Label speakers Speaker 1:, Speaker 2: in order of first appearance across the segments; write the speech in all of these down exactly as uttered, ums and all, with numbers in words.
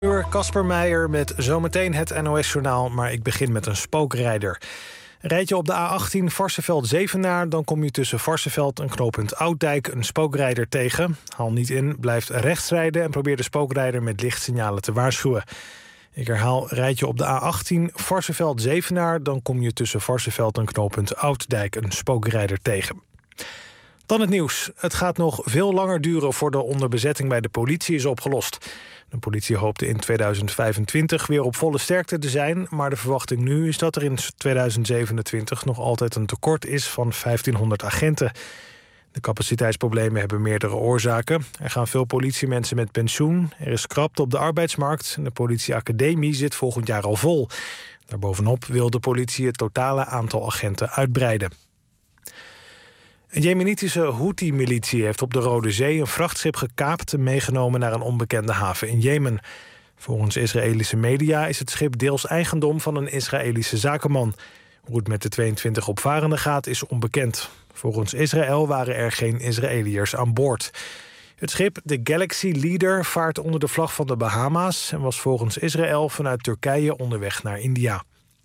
Speaker 1: Kasper Meijer met zometeen het N O S-journaal, maar ik begin met een spookrijder. Rijd je op de A achttien Varsseveld-Zevenaar, dan kom je tussen Varsseveld en knooppunt Ouddijk een spookrijder tegen. Haal niet in, blijf rechts rijden en probeer de spookrijder met lichtsignalen te waarschuwen. Ik herhaal, rijd je op de A achttien Varsseveld-Zevenaar, dan kom je tussen Varsseveld en knooppunt Ouddijk een spookrijder tegen. Dan het nieuws. Het gaat nog veel langer duren voor de onderbezetting bij de politie is opgelost. De politie hoopte in tweeduizend vijfentwintig weer op volle sterkte te zijn, maar de verwachting nu is dat er in tweeduizend zevenentwintig nog altijd een tekort is van vijftienhonderd agenten. De capaciteitsproblemen hebben meerdere oorzaken. Er gaan veel politiemensen met pensioen, er is krapte op de arbeidsmarkt en de politieacademie zit volgend jaar al vol. Daarbovenop wil de politie het totale aantal agenten uitbreiden. Een Jemenitische Houthi-militie heeft op de Rode Zee een vrachtschip gekaapt en meegenomen naar een onbekende haven in Jemen. Volgens Israëlische media is het schip deels eigendom van een Israëlische zakenman. Hoe het met de tweeëntwintig opvarenden gaat is onbekend. Volgens Israël waren er geen Israëliërs aan boord. Het schip, de Galaxy Leader, vaart onder de vlag van de Bahama's en was volgens Israël vanuit Turkije onderweg naar India.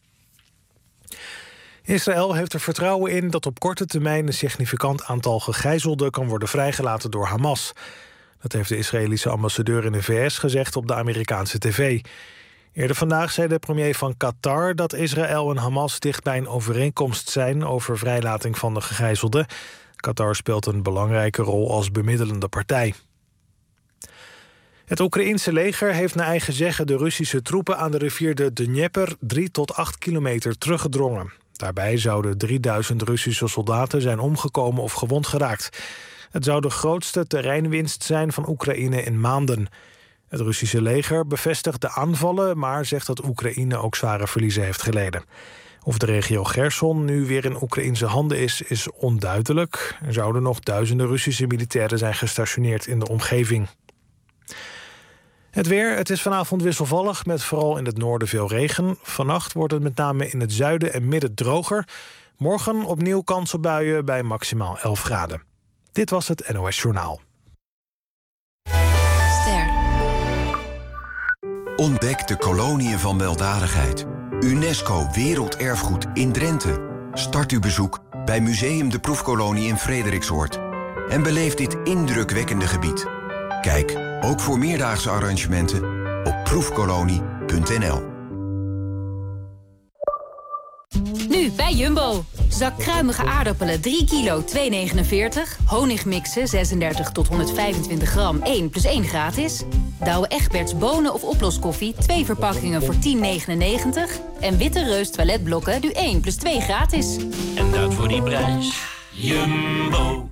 Speaker 1: Israël heeft er vertrouwen in dat op korte termijn een significant aantal gegijzelden kan worden vrijgelaten door Hamas. Dat heeft de Israëlische ambassadeur in de V S gezegd op de Amerikaanse tv. Eerder vandaag zei de premier van Qatar dat Israël en Hamas dicht bij een overeenkomst zijn over vrijlating van de gegijzelden. Qatar speelt een belangrijke rol als bemiddelende partij. Het Oekraïense leger heeft naar eigen zeggen de Russische troepen aan de rivier de Dnieper drie tot acht kilometer teruggedrongen. Daarbij zouden drieduizend Russische soldaten zijn omgekomen of gewond geraakt. Het zou de grootste terreinwinst zijn van Oekraïne in maanden. Het Russische leger bevestigt de aanvallen, maar zegt dat Oekraïne ook zware verliezen heeft geleden. Of de regio Gerson nu weer in Oekraïense handen is, is onduidelijk. Er zouden nog duizenden Russische militairen zijn gestationeerd in de omgeving. Het weer, het is vanavond wisselvallig, met vooral in het noorden veel regen. Vannacht wordt het met name in het zuiden en midden droger. Morgen opnieuw kans op buien bij maximaal elf graden. Dit was het N O S-journaal.
Speaker 2: Ster.
Speaker 3: Ontdek de koloniën van weldadigheid. UNESCO Werelderfgoed in Drenthe. Start uw bezoek bij Museum de Proefkolonie in Frederiksoord. En beleef dit indrukwekkende gebied. Kijk, ook voor meerdaagse arrangementen, op proefkolonie punt n l.
Speaker 2: Nu bij Jumbo. Zak kruimige aardappelen drie kilo twee negenenveertig. Honigmixen zesendertig tot honderdvijfentwintig gram één plus één gratis. Douwe Egberts bonen of oploskoffie twee verpakkingen voor tien negenennegentig. En Witte Reus toiletblokken nu één plus twee gratis.
Speaker 4: En dat voor die prijs. Jumbo.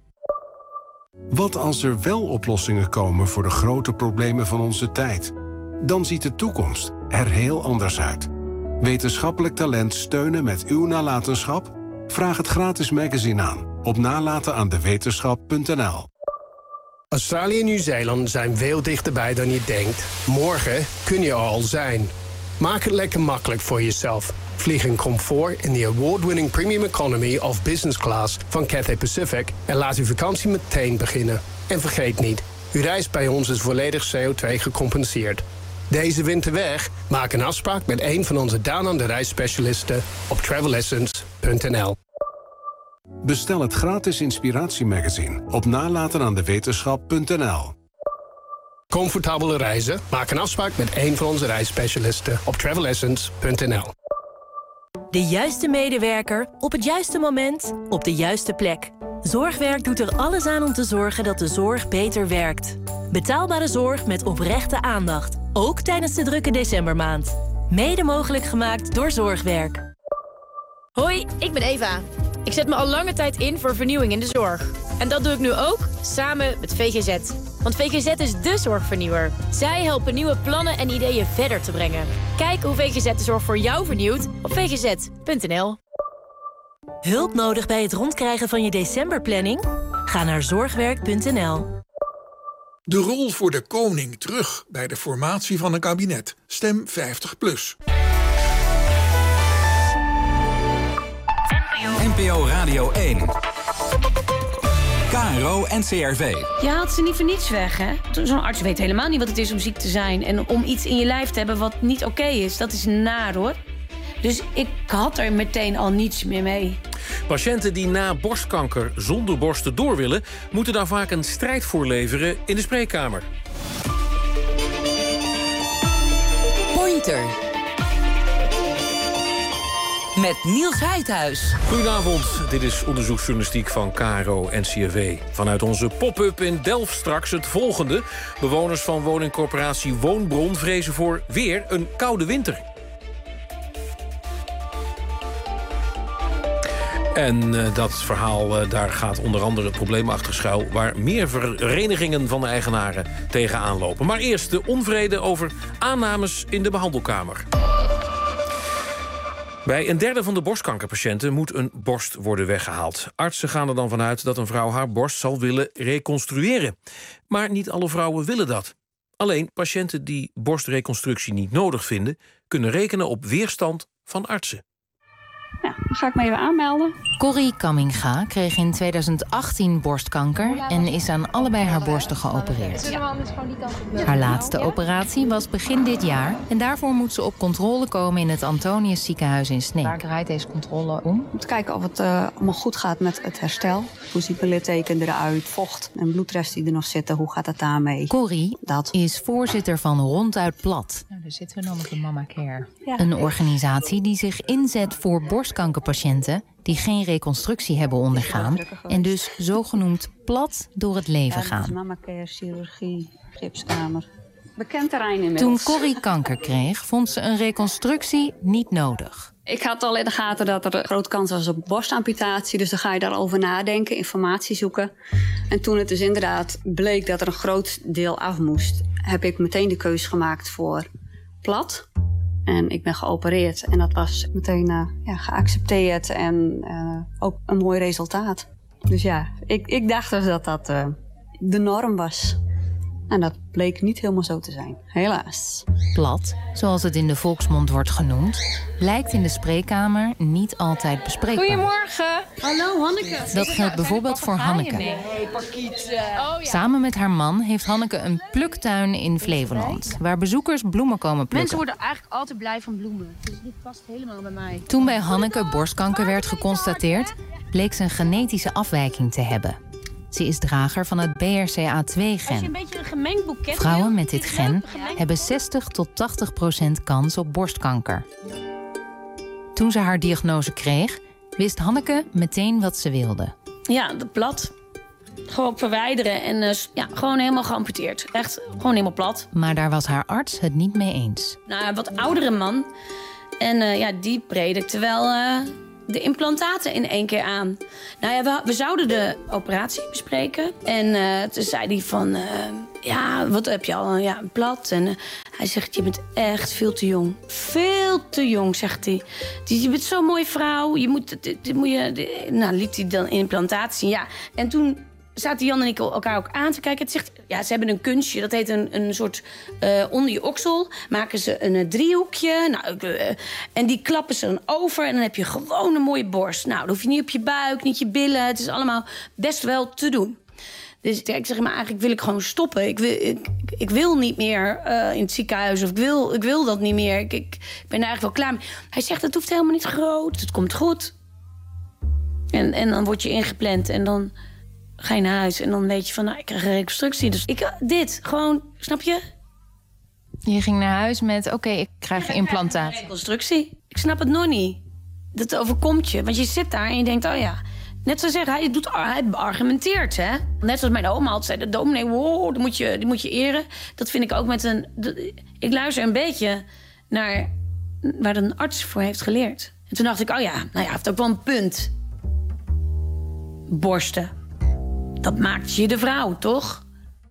Speaker 5: Wat als er wel oplossingen komen voor de grote problemen van onze tijd? Dan ziet de toekomst er heel anders uit. Wetenschappelijk talent steunen met uw nalatenschap? Vraag het gratis magazine aan op nalatenaandewetenschap punt n l.
Speaker 6: Australië en Nieuw-Zeeland zijn veel dichterbij dan je denkt. Morgen kun je er al zijn. Maak het lekker makkelijk voor jezelf. Vlieg in comfort in de award-winning Premium Economy of Business Class van Cathay Pacific en laat uw vakantie meteen beginnen. En vergeet niet, uw reis bij ons is volledig C O twee gecompenseerd. Deze winter weg? Maak een afspraak met een van onze Down on the reisspecialisten op travel essence punt n l.
Speaker 5: Bestel het gratis inspiratiemagazine op nalatenaandewetenschap punt n l.
Speaker 6: Comfortabele reizen? Maak een afspraak met een van onze reisspecialisten op travel essence punt n l.
Speaker 7: De juiste medewerker op het juiste moment op de juiste plek. Zorgwerk doet er alles aan om te zorgen dat de zorg beter werkt. Betaalbare zorg met oprechte aandacht. Ook tijdens de drukke decembermaand. Mede mogelijk gemaakt door Zorgwerk.
Speaker 8: Hoi, ik ben Eva. Ik zet me al lange tijd in voor vernieuwing in de zorg. En dat doe ik nu ook, samen met V G Z. Want V G Z is dé zorgvernieuwer. Zij helpen nieuwe plannen en ideeën verder te brengen. Kijk hoe V G Z de zorg voor jou vernieuwt op v g z punt n l.
Speaker 7: Hulp nodig bij het rondkrijgen van je decemberplanning? Ga naar zorgwerk punt n l.
Speaker 9: De rol voor de koning terug bij de formatie van een kabinet. Stem vijftig plus.
Speaker 10: N P O Radio één. K K R O en C R V.
Speaker 11: Je haalt ze niet voor niets weg, hè? Zo'n arts weet helemaal niet wat het is om ziek te zijn. En om iets in je lijf te hebben wat niet oké is. Dat is naar, hoor. Dus ik had er meteen al niets meer mee.
Speaker 12: Patiënten die na borstkanker zonder borsten door willen, moeten daar vaak een strijd voor leveren in de spreekkamer.
Speaker 13: Pointer. Met Niels Heidhuis.
Speaker 12: Goedenavond, dit is onderzoeksjournalistiek van K R O en C R V. Vanuit onze pop-up in Delft straks het volgende. Bewoners van woningcorporatie Woonbron vrezen voor weer een koude winter. En uh, dat verhaal, uh, daar gaat onder andere het probleem achter schuil, waar meer verenigingen van de eigenaren tegenaan lopen. Maar eerst de onvrede over aannames in de behandelkamer. Bij een derde van de borstkankerpatiënten moet een borst worden weggehaald. Artsen gaan er dan vanuit dat een vrouw haar borst zal willen reconstrueren. Maar niet alle vrouwen willen dat. Alleen patiënten die borstreconstructie niet nodig vinden, kunnen rekenen op weerstand van artsen.
Speaker 14: Ja, dan ga ik me even aanmelden.
Speaker 2: Corrie Kamminga kreeg in tweeduizend achttien borstkanker en is aan allebei haar borsten geopereerd. Haar laatste operatie was begin dit jaar en daarvoor moet ze op controle komen in het Antonius ziekenhuis in Sneek.
Speaker 14: Waar draait deze controle om? Om te kijken of het uh, allemaal goed gaat met het herstel. Hoe ziet mijn litteken eruit, vocht en bloedresten die er nog zitten, hoe gaat het daarmee?
Speaker 2: Corrie Dat. is voorzitter van Ronduit Plat.
Speaker 14: Nou, daar zitten we dan op de Mama Care.
Speaker 2: Ja. Een organisatie die zich inzet voor borstkankerpatiënten die geen reconstructie hebben ondergaan en dus zogenoemd plat door het leven gaan.
Speaker 14: Ja, Mama Care, chirurgie, gipskamer. Bekend terrein inmiddels.
Speaker 2: Toen Corrie kanker kreeg, vond ze een reconstructie niet nodig.
Speaker 14: Ik had al in de gaten dat er een grote kans was op borstamputatie. Dus dan ga je daarover nadenken, informatie zoeken. En toen het dus inderdaad bleek dat er een groot deel af moest, heb ik meteen de keuze gemaakt voor plat. En ik ben geopereerd en dat was meteen uh, ja, geaccepteerd en uh, ook een mooi resultaat. Dus ja, ik, ik dacht dus dat dat uh, de norm was. En dat bleek niet helemaal zo te zijn, helaas.
Speaker 2: Plat, zoals het in de volksmond wordt genoemd, lijkt in de spreekkamer niet altijd bespreekbaar.
Speaker 11: Goedemorgen. Hallo, Hanneke.
Speaker 2: Dat geldt bijvoorbeeld voor Hanneke.
Speaker 11: Nee, parkiet. Uh... Oh, ja.
Speaker 2: Samen met haar man heeft Hanneke een pluktuin in Flevoland, waar bezoekers bloemen komen plukken.
Speaker 11: Mensen worden eigenlijk altijd blij van bloemen. Dus dit past helemaal bij mij.
Speaker 2: Toen bij Hanneke borstkanker werd geconstateerd, bleek ze een genetische afwijking te hebben. Ze is drager van het B R C A twee gen. Vrouwen met dit gen hebben zestig tot tachtig procent kans op borstkanker. Toen ze haar diagnose kreeg, wist Hanneke meteen wat ze wilde.
Speaker 11: Ja, de plat. Gewoon verwijderen en uh, ja, gewoon helemaal geamputeerd. Echt gewoon helemaal plat.
Speaker 2: Maar daar was haar arts het niet mee eens.
Speaker 11: Nou, een wat oudere man. En uh, ja, die predikte wel uh, de implantaten in één keer aan. Nou ja, we, we zouden de operatie bespreken. En uh, toen zei hij van, uh, ja, wat heb je al? Ja, een plat. En uh, hij zegt, je bent echt veel te jong. Veel te jong, zegt hij. Je bent zo'n mooie vrouw. Je moet, dit, dit moet je, dit. Nou, liet hij dan implantatie. Ja, en toen zaten Jan en ik elkaar ook aan te kijken. Het zegt, ja, ze hebben een kunstje, dat heet een, een soort uh, onder je oksel. Maken ze een, een driehoekje. Nou, uh, en die klappen ze dan over. En dan heb je gewoon een mooie borst. Nou, dan hoef je niet op je buik, niet je billen. Het is allemaal best wel te doen. Dus ja, ik zeg, maar eigenlijk wil ik gewoon stoppen. Ik wil, ik, ik wil niet meer uh, in het ziekenhuis. Of ik wil, ik wil dat niet meer. Ik, ik ben er eigenlijk wel klaar mee. Hij zegt, het hoeft helemaal niet groot. Het komt goed. En, en dan word je ingepland. En dan ga je naar huis. En dan weet je van, nou, ik krijg een reconstructie. Dus ik, dit, gewoon, snap je?
Speaker 2: Je ging naar huis met, oké, okay, ik krijg een implantaat.
Speaker 11: Reconstructie. Ik snap het nog niet. Dat overkomt je. Want je zit daar en je denkt, oh ja. Net zoals zeggen, hij, doet, hij argumenteert, hè. Net zoals mijn oma altijd zei, de dominee, wow, die moet, je, die moet je eren. Dat vind ik ook met een... De, ik luister een beetje naar waar een arts voor heeft geleerd. En toen dacht ik, oh ja, nou ja, hij heeft ook wel een punt. Borsten. Dat maakt je de vrouw, toch?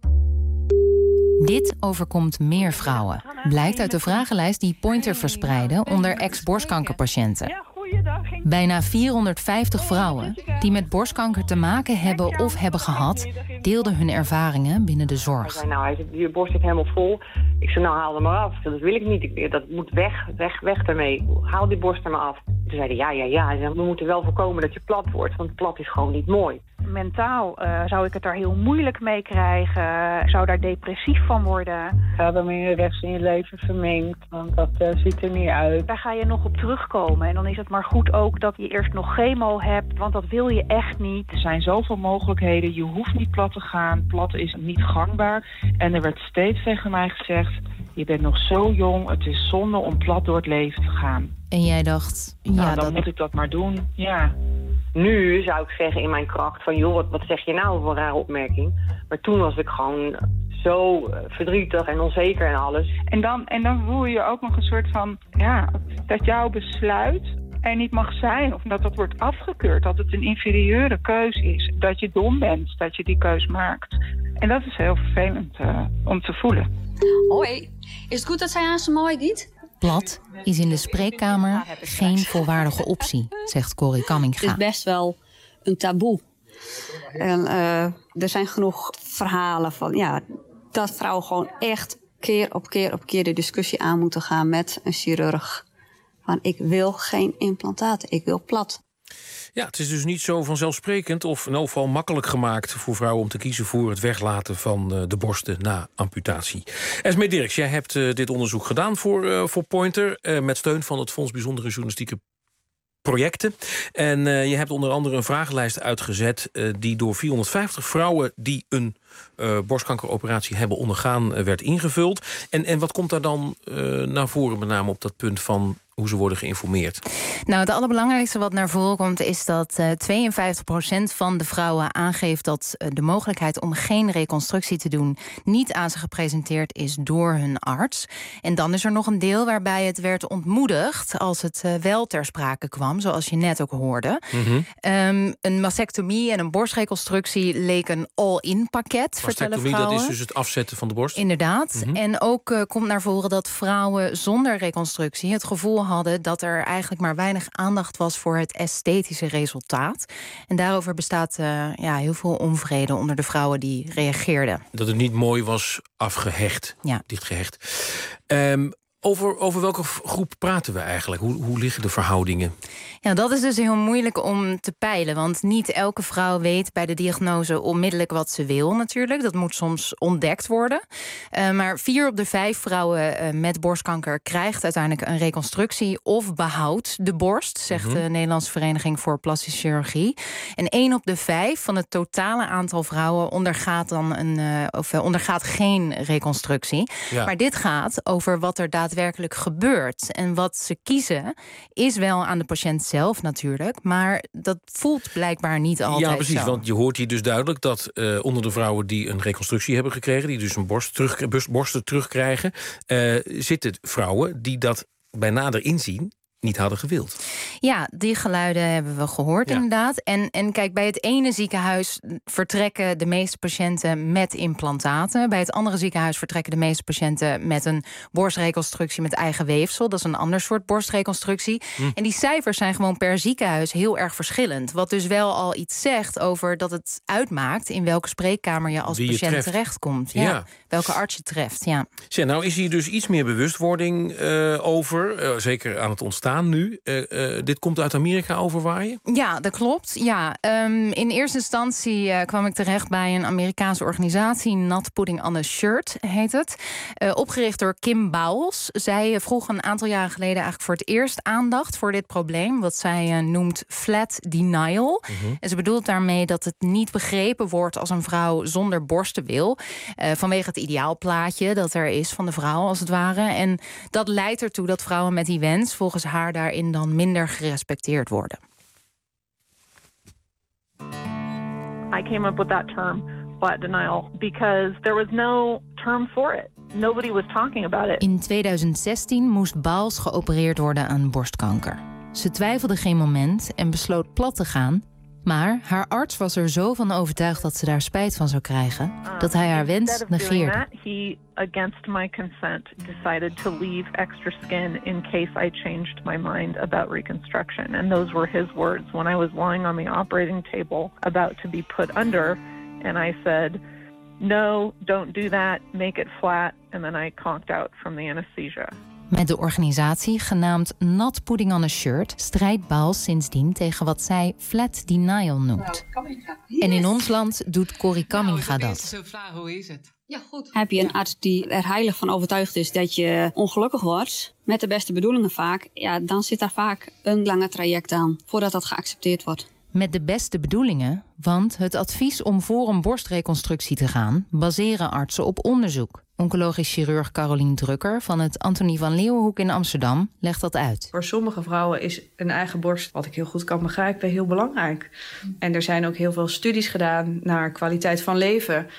Speaker 2: Dit overkomt meer vrouwen. Blijkt uit de vragenlijst die Pointer verspreidde onder ex-borstkankerpatiënten. Bijna vierhonderdvijftig vrouwen die met borstkanker te maken hebben of hebben gehad, deelden hun ervaringen binnen de zorg.
Speaker 15: Zei, nou, hij zit, je borst zit helemaal vol. Ik zei, nou, haal hem maar af. Dat wil ik niet. Ik, dat moet weg, weg, weg daarmee. Haal die borst er maar af. Toen zei hij, ja, ja, ja. Zei, we moeten wel voorkomen dat je plat wordt, want plat is gewoon niet mooi.
Speaker 10: Mentaal uh, zou ik het daar heel moeilijk mee krijgen. Ik zou daar depressief van worden.
Speaker 16: Ga dan in de rest in je leven verminkt, want dat uh, ziet er niet uit.
Speaker 10: Daar ga je nog op terugkomen. En dan is het maar goed ook dat je eerst nog chemo hebt, want dat wil je echt niet.
Speaker 17: Er zijn zoveel mogelijkheden. Je hoeft niet plat te gaan. Plat is niet gangbaar. En er werd steeds tegen mij gezegd, je bent nog zo jong, het is zonde om plat door het leven te gaan.
Speaker 18: En jij dacht, ja,
Speaker 17: nou, dan
Speaker 18: dat...
Speaker 17: moet ik dat maar doen, ja.
Speaker 15: Nu zou ik zeggen in mijn kracht van, joh, wat, wat zeg je nou voor een rare opmerking? Maar toen was ik gewoon zo verdrietig en onzeker en alles.
Speaker 16: En dan, en dan voel je ook nog een soort van, ja, dat jouw besluit er niet mag zijn. Of dat dat wordt afgekeurd, dat het een inferieure keus is. Dat je dom bent, dat je die keus maakt. En dat is heel vervelend uh, om te voelen.
Speaker 14: Hoi, is het goed dat zij aan zijn mooi giet?
Speaker 18: Plat is in de spreekkamer geen volwaardige optie, zegt Corrie Kamminga.
Speaker 14: Het is best wel een taboe. En uh, er zijn genoeg verhalen van, ja, dat vrouwen gewoon echt keer op keer op keer de discussie aan moeten gaan met een chirurg. Van, ik wil geen implantaten, ik wil plat.
Speaker 12: Ja, het is dus niet zo vanzelfsprekend of in ieder geval makkelijk gemaakt voor vrouwen om te kiezen voor het weglaten van uh, de borsten na amputatie. Esmee Dirks, jij hebt uh, dit onderzoek gedaan voor, uh, voor Pointer uh, met steun van het Fonds Bijzondere Journalistieke Projecten. En uh, je hebt onder andere een vragenlijst uitgezet uh, die door vierhonderdvijftig vrouwen die een uh, borstkankeroperatie hebben ondergaan uh, werd ingevuld. En, en wat komt daar dan uh, naar voren, met name op dat punt van hoe ze worden geïnformeerd?
Speaker 18: Nou, het allerbelangrijkste wat naar voren komt is dat uh, tweeënvijftig procent van de vrouwen aangeeft dat uh, de mogelijkheid om geen reconstructie te doen niet aan ze gepresenteerd is door hun arts. En dan is er nog een deel waarbij het werd ontmoedigd als het uh, wel ter sprake kwam, zoals je net ook hoorde.
Speaker 12: Mm-hmm.
Speaker 18: Um, een mastectomie en een borstreconstructie leek een all-in pakket, vertellen vrouwen.
Speaker 12: Dat is dus het afzetten van de borst?
Speaker 18: Inderdaad.
Speaker 12: Mm-hmm.
Speaker 18: En ook uh, komt naar voren dat vrouwen zonder reconstructie het gevoel hadden dat er eigenlijk maar weinig aandacht was voor het esthetische resultaat. En daarover bestaat uh, ja, heel veel onvrede onder de vrouwen die reageerden.
Speaker 12: Dat het niet mooi was afgehecht,
Speaker 18: ja.
Speaker 12: dichtgehecht. Um, Over, over welke groep praten we eigenlijk? Hoe, hoe liggen de verhoudingen?
Speaker 18: Ja, dat is dus heel moeilijk om te peilen. Want niet elke vrouw weet bij de diagnose onmiddellijk wat ze wil natuurlijk. Dat moet soms ontdekt worden. Uh, maar vier op de vijf vrouwen uh, met borstkanker krijgt uiteindelijk een reconstructie of behoudt de borst, zegt mm-hmm. de Nederlandse Vereniging voor Plastische Chirurgie. En één op de vijf van het totale aantal vrouwen ondergaat dan een uh, of uh, ondergaat geen reconstructie. Ja. Maar dit gaat over wat er daadwerkelijk daadwerkelijk gebeurt. En wat ze kiezen is wel aan de patiënt zelf natuurlijk, maar dat voelt blijkbaar niet altijd
Speaker 12: Ja, precies,
Speaker 18: zo.
Speaker 12: Want je hoort hier dus duidelijk dat uh, onder de vrouwen die een reconstructie hebben gekregen, die dus een borst terug, borsten terugkrijgen, uh, zitten vrouwen die dat bij nader inzien niet hadden gewild.
Speaker 18: Ja, die geluiden hebben we gehoord, ja. inderdaad. En, en kijk, bij het ene ziekenhuis vertrekken de meeste patiënten met implantaten. Bij het andere ziekenhuis vertrekken de meeste patiënten met een borstreconstructie met eigen weefsel. Dat is een ander soort borstreconstructie. Hm. En die cijfers zijn gewoon per ziekenhuis heel erg verschillend. Wat dus wel al iets zegt over dat het uitmaakt in welke spreekkamer je als
Speaker 12: je
Speaker 18: patiënt
Speaker 12: treft.
Speaker 18: terechtkomt. Ja. Ja. Welke arts je treft, ja.
Speaker 12: Zeg, nou is hier dus iets meer bewustwording uh, over, uh, zeker aan het ontstaan nu. Uh, uh, dit komt uit Amerika overwaaien?
Speaker 18: Ja, dat klopt. Ja, um, in eerste instantie uh, kwam ik terecht bij een Amerikaanse organisatie, Not Putting on a Shirt heet het. Uh, opgericht door Kim Bowles. Zij vroeg een aantal jaren geleden eigenlijk voor het eerst aandacht voor dit probleem, wat zij uh, noemt flat denial. Mm-hmm. En ze bedoelt daarmee dat het niet begrepen wordt als een vrouw zonder borsten wil, uh, vanwege het ideaalplaatje dat er is van de vrouw als het ware. En dat leidt ertoe dat vrouwen met die wens volgens haar daarin dan minder gerespecteerd worden.
Speaker 10: I came up with that term, flat denial, because there was no term for it. Nobody was talking about it.
Speaker 18: In tweeduizend zestien moest Bowles geopereerd worden aan borstkanker. Ze twijfelde geen moment en besloot plat te gaan. Maar haar arts was er zo van overtuigd dat ze daar spijt van zou krijgen, dat hij haar wens negeerde.
Speaker 10: That, he, against my consent, decided to leave extra skin in case I changed my mind about reconstruction. And those were his words when I was lying on the operating table about to be put under. And I said, no, don't do that, make it flat. And then I conked out from the anesthesia.
Speaker 18: Met de organisatie, genaamd Not Putting on a Shirt, strijdt Baals sindsdien tegen wat zij flat denial noemt. En in ons land doet Corrie Kamminga dat.
Speaker 19: Hoe is het?
Speaker 14: Ja, goed. Heb je een arts die er heilig van overtuigd is dat je ongelukkig wordt, met de beste bedoelingen vaak, ja, dan zit daar vaak een lange traject aan voordat dat geaccepteerd wordt.
Speaker 18: Met de beste bedoelingen, want het advies om voor een borstreconstructie te gaan baseren artsen op onderzoek. Oncologisch chirurg Carolien Drucker van het Antonie van Leeuwenhoek in Amsterdam legt dat uit.
Speaker 20: Voor sommige vrouwen is een eigen borst, wat ik heel goed kan begrijpen, heel belangrijk. En er zijn ook heel veel studies gedaan naar kwaliteit van leven.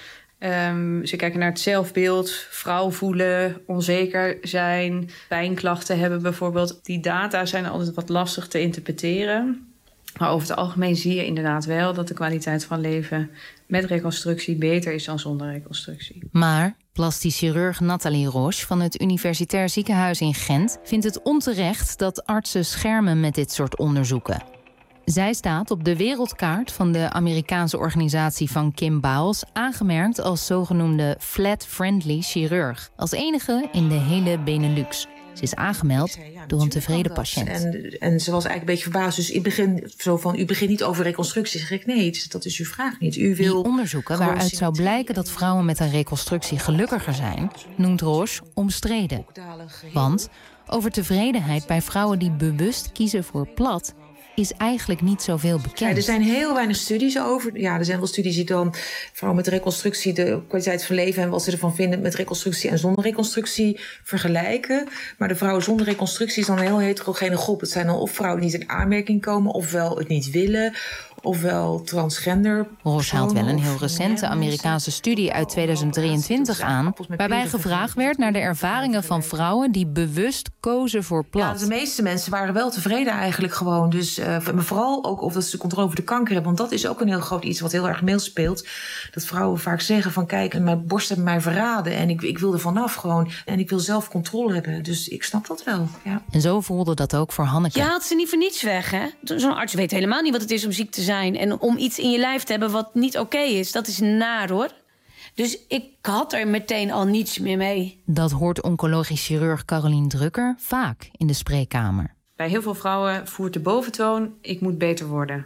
Speaker 20: Um, ze kijken naar het zelfbeeld, vrouw voelen, onzeker zijn, pijnklachten hebben bijvoorbeeld. Die data zijn altijd wat lastig te interpreteren. Maar over het algemeen zie je inderdaad wel dat de kwaliteit van leven met reconstructie beter is dan zonder reconstructie.
Speaker 18: Maar plastisch chirurg Nathalie Roche van het Universitair Ziekenhuis in Gent vindt het onterecht dat artsen schermen met dit soort onderzoeken. Zij staat op de wereldkaart van de Amerikaanse organisatie van Kim Baals, aangemerkt als zogenoemde flat-friendly chirurg. Als enige in de hele Benelux. Ze is aangemeld door een tevreden patiënt.
Speaker 21: En, en ze was eigenlijk een beetje verbaasd. Dus ik begin zo van, u begint niet over reconstructie. Zeg ik, nee, dat is uw vraag niet. U wil
Speaker 18: Die onderzoeken waaruit zou blijken dat vrouwen met een reconstructie gelukkiger zijn, noemt Roche omstreden. Want over tevredenheid bij vrouwen die bewust kiezen voor plat is eigenlijk niet zoveel bekend.
Speaker 21: Ja, er zijn heel weinig studies over. Ja, er zijn wel studies die dan vrouwen met reconstructie de kwaliteit van leven en wat ze ervan vinden met reconstructie en zonder reconstructie vergelijken. Maar de vrouwen zonder reconstructie is dan een heel heterogene groep. Het zijn dan of vrouwen die niet in aanmerking komen, ofwel het niet willen, ofwel transgender.
Speaker 18: Roche haalt wel een heel recente Amerikaanse studie uit tweeduizend drieëntwintig aan, waarbij gevraagd werd naar de ervaringen van vrouwen die bewust kozen voor plat.
Speaker 21: Ja, de meeste mensen waren wel tevreden eigenlijk gewoon. Dus uh, maar vooral ook of dat ze controle over de kanker hebben. Want dat is ook een heel groot iets wat heel erg meespeelt. Dat vrouwen vaak zeggen van kijk, mijn borst heeft mij verraden en ik, ik wil er vanaf gewoon. En ik wil zelf controle hebben. Dus ik snap dat wel. Ja.
Speaker 18: En zo voelde dat ook voor Hanneke.
Speaker 11: Je haalt ze niet voor niets weg, hè? Zo'n arts weet helemaal niet wat het is om ziek te zijn en om iets in je lijf te hebben wat niet oké is. Dat is naar, hoor. Dus ik had er meteen al niets meer mee.
Speaker 18: Dat hoort oncologisch chirurg Carolien Drucker vaak in de spreekkamer.
Speaker 20: Bij heel veel vrouwen voert de boventoon, ik moet beter worden.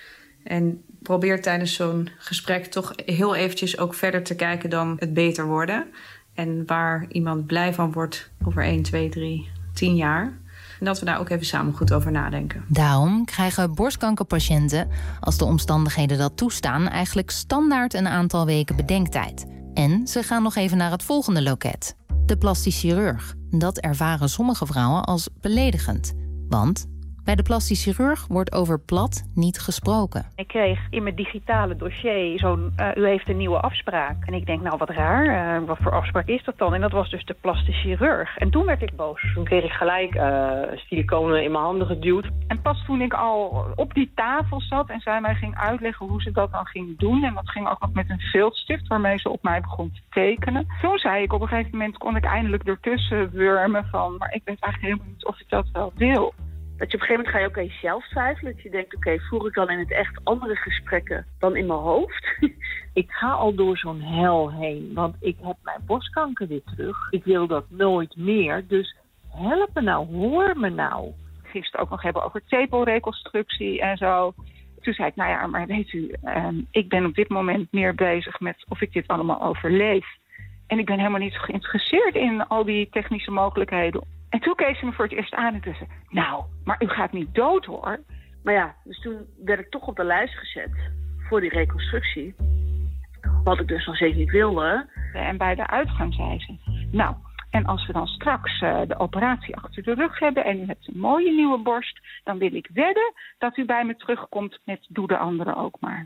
Speaker 20: En probeer tijdens zo'n gesprek toch heel eventjes ook verder te kijken dan het beter worden. En waar iemand blij van wordt over één, twee, drie, tien jaar. En dat we daar ook even samen goed over nadenken.
Speaker 18: Daarom krijgen borstkankerpatiënten, als de omstandigheden dat toestaan, eigenlijk standaard een aantal weken bedenktijd. En ze gaan nog even naar het volgende loket. De plastisch chirurg. Dat ervaren sommige vrouwen als beledigend. Want bij de plastisch chirurg wordt over plat niet gesproken.
Speaker 22: Ik kreeg in mijn digitale dossier zo'n, uh, u heeft een nieuwe afspraak. En ik denk, nou wat raar, uh, wat voor afspraak is dat dan? En dat was dus de plastisch chirurg. En toen werd ik boos.
Speaker 15: Toen kreeg ik gelijk uh, siliconen in mijn handen geduwd.
Speaker 16: En pas toen ik al op die tafel zat en zij mij ging uitleggen hoe ze dat dan ging doen. En dat ging ook nog met een viltstift waarmee ze op mij begon te tekenen. Toen zei ik op een gegeven moment, kon ik eindelijk ertussen wurmen van, maar ik weet eigenlijk helemaal niet of ik dat wel wil.
Speaker 23: Dat je op een gegeven moment ga je ook eens zelf twijfelen. Dat je denkt, oké, okay, voer ik dan in het echt andere gesprekken dan in mijn hoofd?
Speaker 15: Ik ga al door zo'n hel heen, want ik heb mijn borstkanker weer terug. Ik wil dat nooit meer, dus help me nou, hoor me nou.
Speaker 16: Gisteren ook nog hebben over tepelreconstructie en zo. Toen zei ik, nou ja, maar weet u, um, ik ben op dit moment meer bezig met of ik dit allemaal overleef. En ik ben helemaal niet geïnteresseerd in al die technische mogelijkheden. En toen keek ze me voor het eerst aan en toen zei, nou, maar u gaat niet dood hoor.
Speaker 23: Maar ja, dus toen werd ik toch op de lijst gezet voor die reconstructie. Wat ik dus nog steeds niet wilde.
Speaker 16: En bij de uitgang zei ze, nou, en als we dan straks uh, de operatie achter de rug hebben en u hebt een mooie nieuwe borst, dan wil ik wedden dat u bij me terugkomt met doe de anderen ook maar.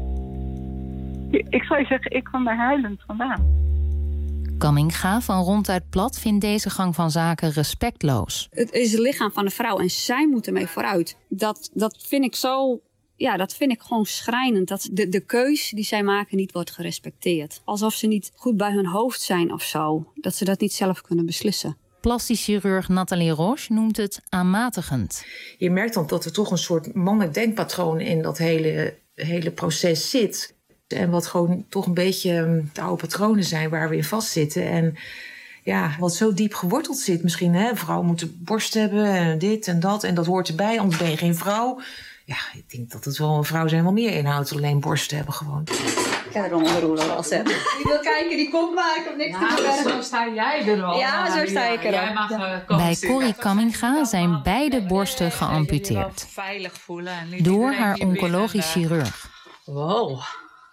Speaker 16: Ik zou je zeggen, ik kwam daar huilend vandaan.
Speaker 18: Kamminga van Ronduit Plat vindt deze gang van zaken respectloos.
Speaker 14: Het is het lichaam van de vrouw en zij moet ermee vooruit. Dat, dat vind ik zo, ja, dat vind ik gewoon schrijnend. Dat de, de keus die zij maken niet wordt gerespecteerd. Alsof ze niet goed bij hun hoofd zijn of zo. Dat ze dat niet zelf kunnen beslissen.
Speaker 18: Plastisch chirurg Nathalie Roche noemt het aanmatigend.
Speaker 21: Je merkt dan dat er toch een soort mannelijk denkpatroon in dat hele, hele proces zit. En wat gewoon toch een beetje de oude patronen zijn waar we in vastzitten. En ja, wat zo diep geworteld zit. Misschien, hè, vrouwen moeten borst hebben en dit en dat. En dat hoort erbij, anders ben je geen vrouw. Ja, ik denk dat het wel een vrouw zijn wel meer inhoudt dan alleen borst hebben gewoon.
Speaker 14: Ik ga er onderroelen al zetten. Die wil kijken, die komt maar. Ik heb niks
Speaker 1: ja,
Speaker 14: te verbergen.
Speaker 1: Zo sta jij er al.
Speaker 14: Ja, zo sta ik er
Speaker 1: Jij
Speaker 14: al.
Speaker 1: mag,
Speaker 14: Ja.
Speaker 1: uh,
Speaker 18: Bij Corrie Kamminga zijn beide borsten geamputeerd.
Speaker 1: Veilig voelen. En niet
Speaker 18: Door
Speaker 1: iedereen
Speaker 18: haar
Speaker 1: hier binnen,
Speaker 18: oncologisch
Speaker 1: uh,
Speaker 18: chirurg.
Speaker 1: Wow.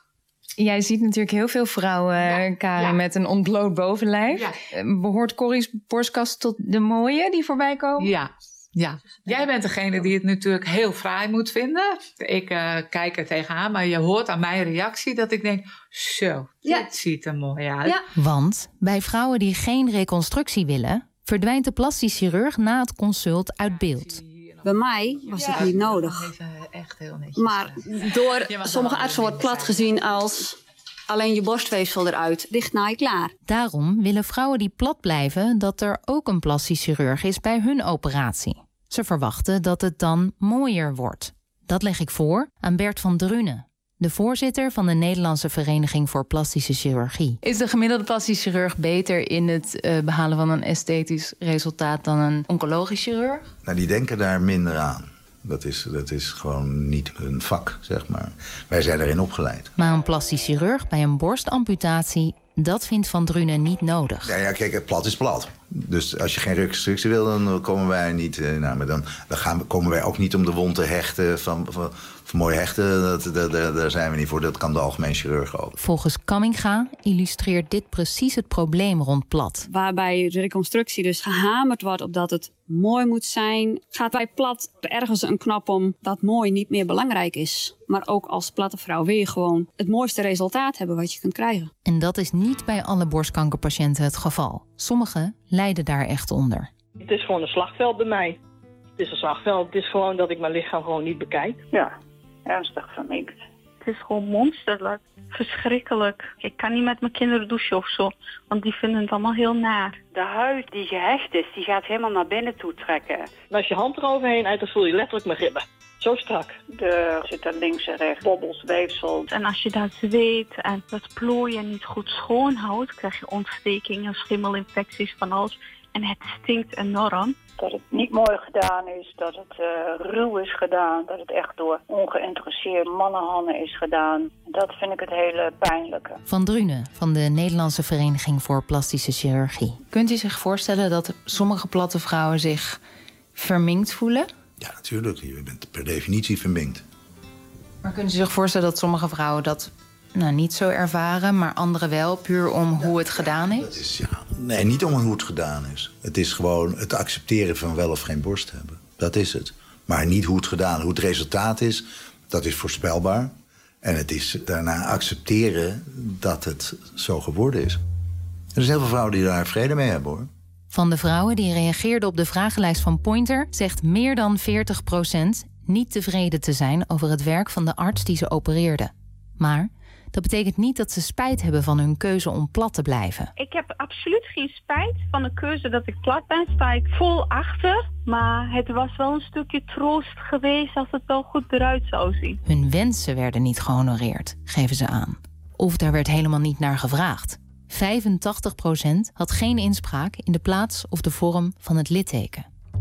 Speaker 3: Jij ziet natuurlijk heel veel vrouwen, ja, Karin, ja. met een ontbloot bovenlijf. Ja. Behoort Corrie's borstkast tot de mooie die voorbij komen?
Speaker 1: Ja. Ja, jij bent degene die het natuurlijk heel fraai moet vinden. Ik uh, kijk er tegenaan, maar je hoort aan mijn reactie dat ik denk... Zo, ja. dit ziet er mooi uit.
Speaker 18: Ja. Want bij vrouwen die geen reconstructie willen... verdwijnt de plastisch chirurg na het consult uit beeld.
Speaker 14: Bij mij was
Speaker 1: ja,
Speaker 14: het niet nodig.
Speaker 1: Even echt heel netjes.
Speaker 14: Maar door sommige artsen wordt plat gezien als... alleen je borstweefsel eruit, dicht naai klaar.
Speaker 18: Daarom willen vrouwen die plat blijven... dat er ook een plastisch chirurg is bij hun operatie. Ze verwachten dat het dan mooier wordt. Dat leg ik voor aan Bert van Drunen, de voorzitter van de Nederlandse Vereniging voor Plastische Chirurgie.
Speaker 3: Is de gemiddelde plastisch chirurg beter in het uh, behalen van een esthetisch resultaat dan een oncologisch chirurg?
Speaker 19: Nou, die denken daar minder aan. Dat is, dat is gewoon niet hun vak, zeg maar. Wij zijn erin opgeleid.
Speaker 18: Maar een plastisch chirurg bij een borstamputatie... dat vindt Van Drunen niet nodig.
Speaker 19: Ja, ja, kijk, plat is plat. Dus als je geen reconstructie wil, dan komen wij niet... Uh, nou, maar dan, dan gaan, komen wij ook niet om de wond te hechten. Van, van, van mooi hechten, dat, dat, dat, daar zijn we niet voor. Dat kan de algemeen chirurg ook.
Speaker 18: Volgens Kamminga illustreert dit precies het probleem rond plat.
Speaker 14: Waarbij de reconstructie dus gehamerd wordt op dat het mooi moet zijn... gaat bij plat ergens een knop om dat mooi niet meer belangrijk is. Maar ook als platte vrouw wil je gewoon het mooiste resultaat hebben wat je kunt krijgen.
Speaker 18: En dat is niet bij alle borstkankerpatiënten het geval. Sommigen lijden daar echt onder.
Speaker 24: Het is gewoon een slagveld bij mij. Het is een slagveld. Het is gewoon dat ik mijn lichaam gewoon niet bekijk.
Speaker 25: Ja, ernstig verminkt.
Speaker 22: Het is gewoon monsterlijk. Verschrikkelijk. Ik kan niet met mijn kinderen douchen of zo, want die vinden het allemaal heel naar.
Speaker 25: De huid die gehecht is, die gaat helemaal naar binnen toe trekken.
Speaker 24: En als je hand eroverheen uit, dan voel je letterlijk mijn ribben. Zo strak.
Speaker 25: Er zitten links en rechts bobbels, weefsel.
Speaker 22: En als je dat zweet en dat plooien niet goed schoonhoudt, krijg je ontstekingen, schimmelinfecties, van alles. En het stinkt enorm.
Speaker 25: Dat het niet mooi gedaan is, dat het uh, ruw is gedaan, dat het echt door ongeïnteresseerde mannenhanden is gedaan. Dat vind ik het hele pijnlijke.
Speaker 18: Van Drunen van de Nederlandse Vereniging voor Plastische Chirurgie.
Speaker 3: Kunt u zich voorstellen dat sommige platte vrouwen zich verminkt voelen?
Speaker 19: Ja, natuurlijk. Je bent per definitie verminkt.
Speaker 3: Maar kunt u zich voorstellen dat sommige vrouwen dat nou, niet zo ervaren, maar anderen wel, puur om hoe het gedaan is?
Speaker 19: Dat is ja, nee, niet om hoe het gedaan is. Het is gewoon het accepteren van wel of geen borst hebben. Dat is het. Maar niet hoe het gedaan, hoe het resultaat is, dat is voorspelbaar. En het is daarna accepteren dat het zo geworden is. Er zijn heel veel vrouwen die daar vrede mee hebben, hoor.
Speaker 18: Van de vrouwen die reageerden op de vragenlijst van Pointer zegt meer dan veertig procent niet tevreden te zijn over het werk van de arts die ze opereerde. Maar dat betekent niet dat ze spijt hebben van hun keuze om plat te blijven.
Speaker 22: Ik heb absoluut geen spijt van de keuze dat ik plat ben. Sta ik vol achter. Maar het was wel een stukje troost geweest als het wel goed eruit zou zien.
Speaker 18: Hun wensen werden niet gehonoreerd, geven ze aan. Of daar werd helemaal niet naar gevraagd. vijfentachtig procent had geen inspraak in de plaats of de vorm van het litteken.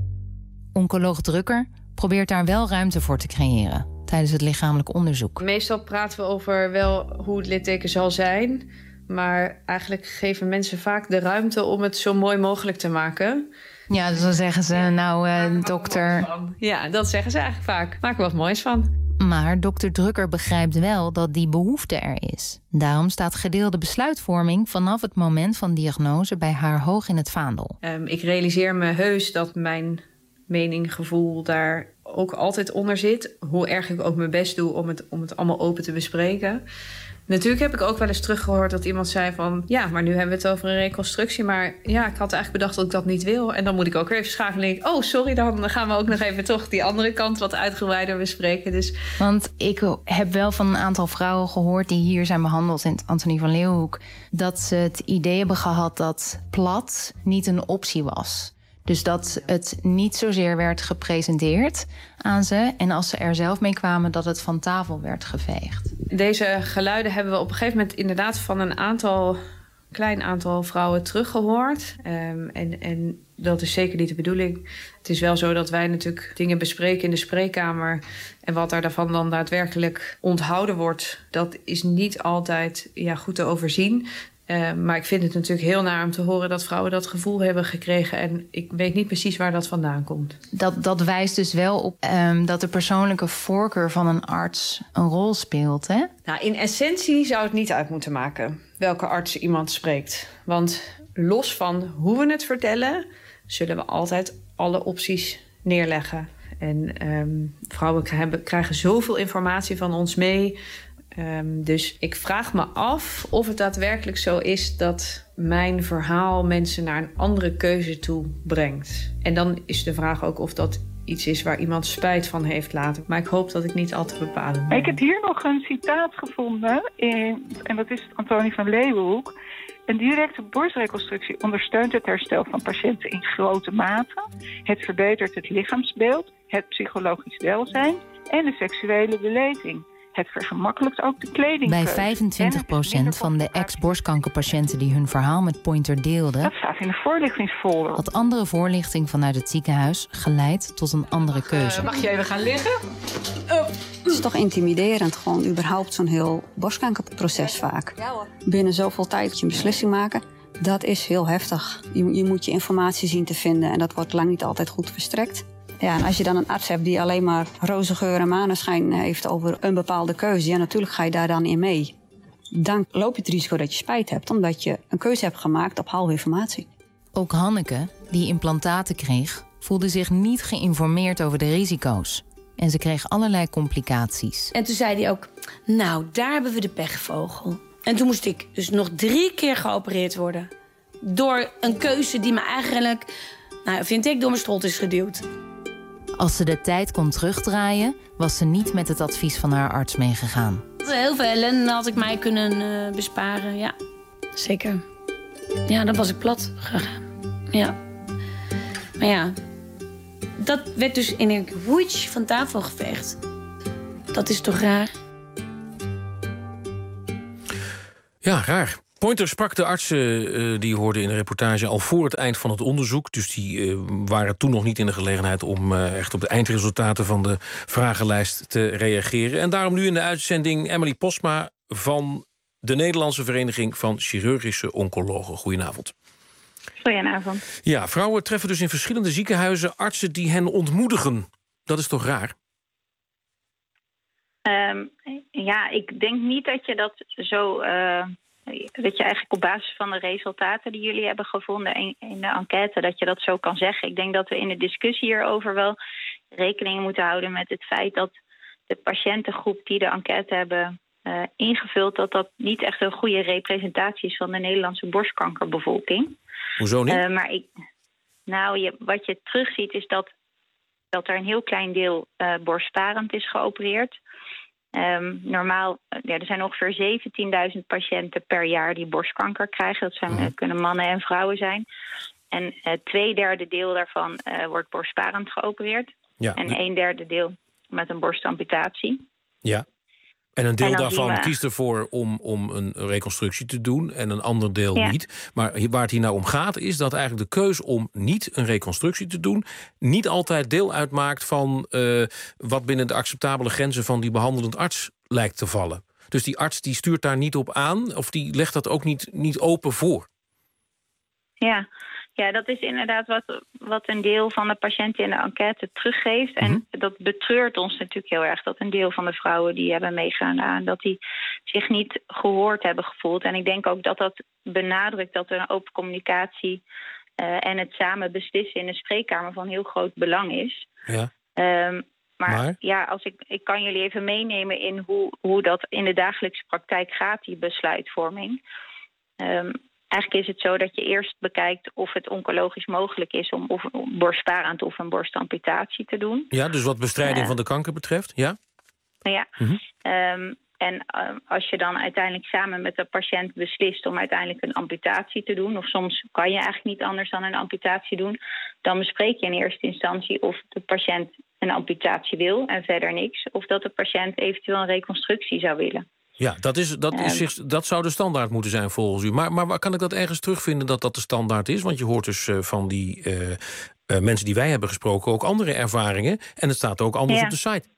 Speaker 18: Oncoloog Drucker probeert daar wel ruimte voor te creëren tijdens het lichamelijk onderzoek.
Speaker 20: Meestal praten we over wel hoe het litteken zal zijn, maar eigenlijk geven mensen vaak de ruimte om het zo mooi mogelijk te maken.
Speaker 3: Ja, dus dan zeggen ze, nou uh, dokter...
Speaker 20: Ja, dat zeggen ze eigenlijk vaak. Maak er wat moois van.
Speaker 18: Maar dokter Drucker begrijpt wel dat die behoefte er is. Daarom staat gedeelde besluitvorming vanaf het moment van diagnose bij haar hoog in het vaandel.
Speaker 20: Um, ik realiseer me heus dat mijn mening, gevoel daar ook altijd onder zit. Hoe erg ik ook mijn best doe om het, om het allemaal open te bespreken. Natuurlijk heb ik ook wel eens teruggehoord dat iemand zei van... ja, maar nu hebben we het over een reconstructie, maar ja, ik had eigenlijk bedacht dat ik dat niet wil. En dan moet ik ook weer even schakelen en denk, oh, sorry, dan gaan we ook nog even toch die andere kant wat uitgebreider bespreken. Dus...
Speaker 3: Want ik heb wel van een aantal vrouwen gehoord die hier zijn behandeld in het Antonie van Leeuwenhoek, dat ze het idee hebben gehad dat plat niet een optie was. Dus dat het niet zozeer werd gepresenteerd aan ze. En als ze er zelf mee kwamen, dat het van tafel werd geveegd.
Speaker 20: Deze geluiden hebben we op een gegeven moment inderdaad van een aantal klein aantal vrouwen teruggehoord. Um, en, en dat is zeker niet de bedoeling. Het is wel zo dat wij natuurlijk dingen bespreken in de spreekkamer. En wat daar daarvan dan daadwerkelijk onthouden wordt, dat is niet altijd ja, goed te overzien. Uh, maar ik vind het natuurlijk heel naar om te horen dat vrouwen dat gevoel hebben gekregen. En ik weet niet precies waar dat vandaan komt.
Speaker 3: Dat, dat wijst dus wel op um, dat de persoonlijke voorkeur van een arts een rol speelt, hè?
Speaker 20: Nou, in essentie zou het niet uit moeten maken welke arts iemand spreekt. Want los van hoe we het vertellen, zullen we altijd alle opties neerleggen. En um, vrouwen krijgen, krijgen zoveel informatie van ons mee. Um, dus ik vraag me af of het daadwerkelijk zo is dat mijn verhaal mensen naar een andere keuze toe brengt. En dan is de vraag ook of dat iets is waar iemand spijt van heeft later. Maar ik hoop dat ik niet al te bepalen ben.
Speaker 16: Ik heb hier nog een citaat gevonden. In, en dat is Antonie van Leeuwenhoek. Een directe borstreconstructie ondersteunt het herstel van patiënten in grote mate. Het verbetert het lichaamsbeeld, het psychologisch welzijn en de seksuele beleving. Het vergemakkelijkt ook de kleding.
Speaker 3: Bij vijfentwintig procent van de ex-borstkankerpatiënten die hun verhaal met Pointer deelden,
Speaker 16: dat staat in de voorlichtingsfolder,
Speaker 3: had andere voorlichting vanuit het ziekenhuis geleid tot een andere keuze.
Speaker 1: Uh, mag je even gaan liggen?
Speaker 14: Oh. Het is toch intimiderend, gewoon überhaupt zo'n heel borstkankerproces vaak. Binnen zoveel tijd je een beslissing maken, dat is heel heftig. Je, je moet je informatie zien te vinden en dat wordt lang niet altijd goed verstrekt. Ja, en als je dan een arts hebt die alleen maar roze geur en maneschijn heeft over een bepaalde keuze, ja, natuurlijk ga je daar dan in mee. Dan loop je het risico dat je spijt hebt, omdat je een keuze hebt gemaakt op halve informatie.
Speaker 3: Ook Hanneke, die implantaten kreeg, voelde zich niet geïnformeerd over de risico's. En ze kreeg allerlei complicaties.
Speaker 11: En toen zei hij ook, nou, daar hebben we de pechvogel. En toen moest ik dus nog drie keer geopereerd worden. Door een keuze die me eigenlijk, nou, vind ik, door mijn strot is geduwd.
Speaker 3: Als ze de tijd kon terugdraaien, was ze niet met het advies van haar arts meegegaan.
Speaker 11: Heel veel ellende had ik mij kunnen uh, besparen, ja. Zeker. Ja, dan was ik plat gegaan. Ja. Maar ja, dat werd dus in een woedje van tafel geveegd. Dat is toch raar?
Speaker 12: Ja, raar. Pointer sprak de artsen uh, die je hoorde in de reportage al voor het eind van het onderzoek. Dus die uh, waren toen nog niet in de gelegenheid om uh, echt op de eindresultaten van de vragenlijst te reageren. En daarom nu in de uitzending Emily Posma van de Nederlandse Vereniging van Chirurgische Oncologen. Goedenavond.
Speaker 4: Goedenavond.
Speaker 12: Ja, vrouwen treffen dus in verschillende ziekenhuizen artsen die hen ontmoedigen. Dat is toch raar?
Speaker 4: Um, ja, ik denk niet dat je dat zo... Uh... dat je eigenlijk op basis van de resultaten die jullie hebben gevonden in, in de enquête, dat je dat zo kan zeggen. Ik denk dat we in de discussie hierover wel rekening moeten houden met het feit dat de patiëntengroep die de enquête hebben uh, ingevuld, dat dat niet echt een goede representatie is van de Nederlandse borstkankerbevolking.
Speaker 12: Hoezo niet? Uh, maar ik,
Speaker 4: nou, je, wat je terugziet is dat, dat er een heel klein deel uh, borstsparend is geopereerd. Um, normaal, ja, er zijn ongeveer zeventienduizend patiënten per jaar die borstkanker krijgen. Dat zijn, uh, kunnen mannen en vrouwen zijn. En uh, twee derde deel daarvan uh, wordt borstsparend geopereerd. Ja, en de... een derde deel met een borstamputatie.
Speaker 12: Ja. En een deel en daarvan
Speaker 4: we...
Speaker 12: kiest ervoor om, om een reconstructie te doen en een ander deel ja. niet. Maar waar het hier nou om gaat is dat eigenlijk de keus om niet een reconstructie te doen niet altijd deel uitmaakt van uh, wat binnen de acceptabele grenzen van die behandelend arts lijkt te vallen. Dus die arts die stuurt daar niet op aan of die legt dat ook niet, niet open voor.
Speaker 4: Ja. Ja, dat is inderdaad wat, wat een deel van de patiënten in de enquête teruggeeft. En mm-hmm. dat betreurt ons natuurlijk heel erg. Dat een deel van de vrouwen die hebben meegedaan, dat die zich niet gehoord hebben gevoeld. En ik denk ook dat dat benadrukt dat er een open communicatie uh, en het samen beslissen in de spreekkamer van heel groot belang is. Ja. Um, maar, maar ja, als ik, ik kan jullie even meenemen in hoe, hoe dat in de dagelijkse praktijk gaat, die besluitvorming. Um, Eigenlijk is het zo dat je eerst bekijkt of het oncologisch mogelijk is om of borstsparend of een borstamputatie te doen.
Speaker 12: Ja, dus wat bestrijding uh, van de kanker betreft, ja?
Speaker 4: Ja, mm-hmm. um, en uh, als je dan uiteindelijk samen met de patiënt beslist om uiteindelijk een amputatie te doen, of soms kan je eigenlijk niet anders dan een amputatie doen, dan bespreek je in eerste instantie of de patiënt een amputatie wil en verder niks, of dat de patiënt eventueel een reconstructie zou willen.
Speaker 12: Ja, dat, is, dat, is, um, dat zou de standaard moeten zijn volgens u. Maar, maar waar kan ik dat ergens terugvinden dat dat de standaard is? Want je hoort dus uh, van die uh, uh, mensen die wij hebben gesproken ook andere ervaringen. En het staat ook anders ja. op de site.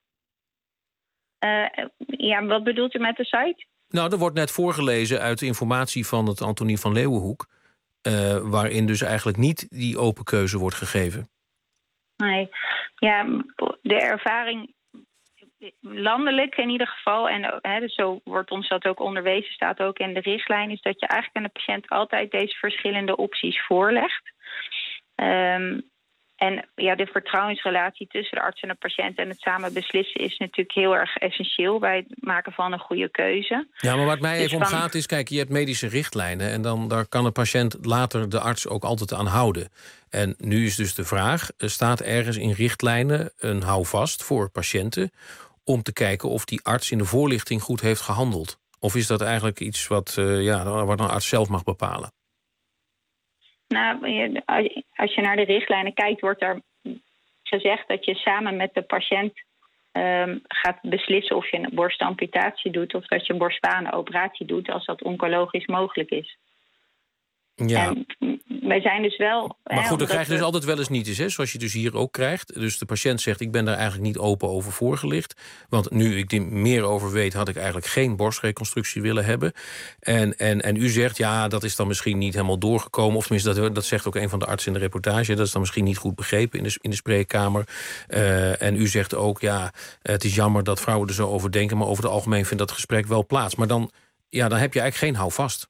Speaker 4: Uh, ja, wat bedoelt u met de site?
Speaker 12: Nou, er wordt net voorgelezen uit de informatie van het Antonie van Leeuwenhoek, Uh, waarin dus eigenlijk niet die open keuze wordt gegeven.
Speaker 4: Nee, ja, de ervaring landelijk in ieder geval, en he, dus zo wordt ons dat ook onderwezen, staat ook in de richtlijn, is dat je eigenlijk aan de patiënt altijd deze verschillende opties voorlegt. Um, en ja, de vertrouwensrelatie tussen de arts en de patiënt en het samen beslissen is natuurlijk heel erg essentieel bij het maken van een goede keuze.
Speaker 12: Ja, maar waar het mij
Speaker 4: dus
Speaker 12: even
Speaker 4: van...
Speaker 12: om gaat is, kijk, je hebt medische richtlijnen en dan daar kan een patiënt later de arts ook altijd aan houden. En nu is dus de vraag, staat ergens in richtlijnen een houvast voor patiënten om te kijken of die arts in de voorlichting goed heeft gehandeld? Of is dat eigenlijk iets wat, uh, ja, wat een arts zelf mag bepalen?
Speaker 4: Nou, als je naar de richtlijnen kijkt, wordt er gezegd dat je samen met de patiënt um, gaat beslissen of je een borstamputatie doet of dat je een borstbane operatie doet als dat oncologisch mogelijk is.
Speaker 12: Ja.
Speaker 4: En wij zijn dus wel...
Speaker 12: Maar goed, dat krijg je dus
Speaker 4: we...
Speaker 12: altijd wel eens niet eens, hè? Zoals je dus hier ook krijgt. Dus de patiënt zegt, ik ben daar eigenlijk niet open over voorgelicht. Want nu ik er meer over weet, had ik eigenlijk geen borstreconstructie willen hebben. En, en, en u zegt, ja, dat is dan misschien niet helemaal doorgekomen. Of tenminste, dat, dat zegt ook een van de artsen in de reportage. Dat is dan misschien niet goed begrepen in de, in de spreekkamer. Uh, en u zegt ook, ja, het is jammer dat vrouwen er zo over denken. Maar over het algemeen vindt dat gesprek wel plaats. Maar dan, ja, dan heb je eigenlijk geen houvast.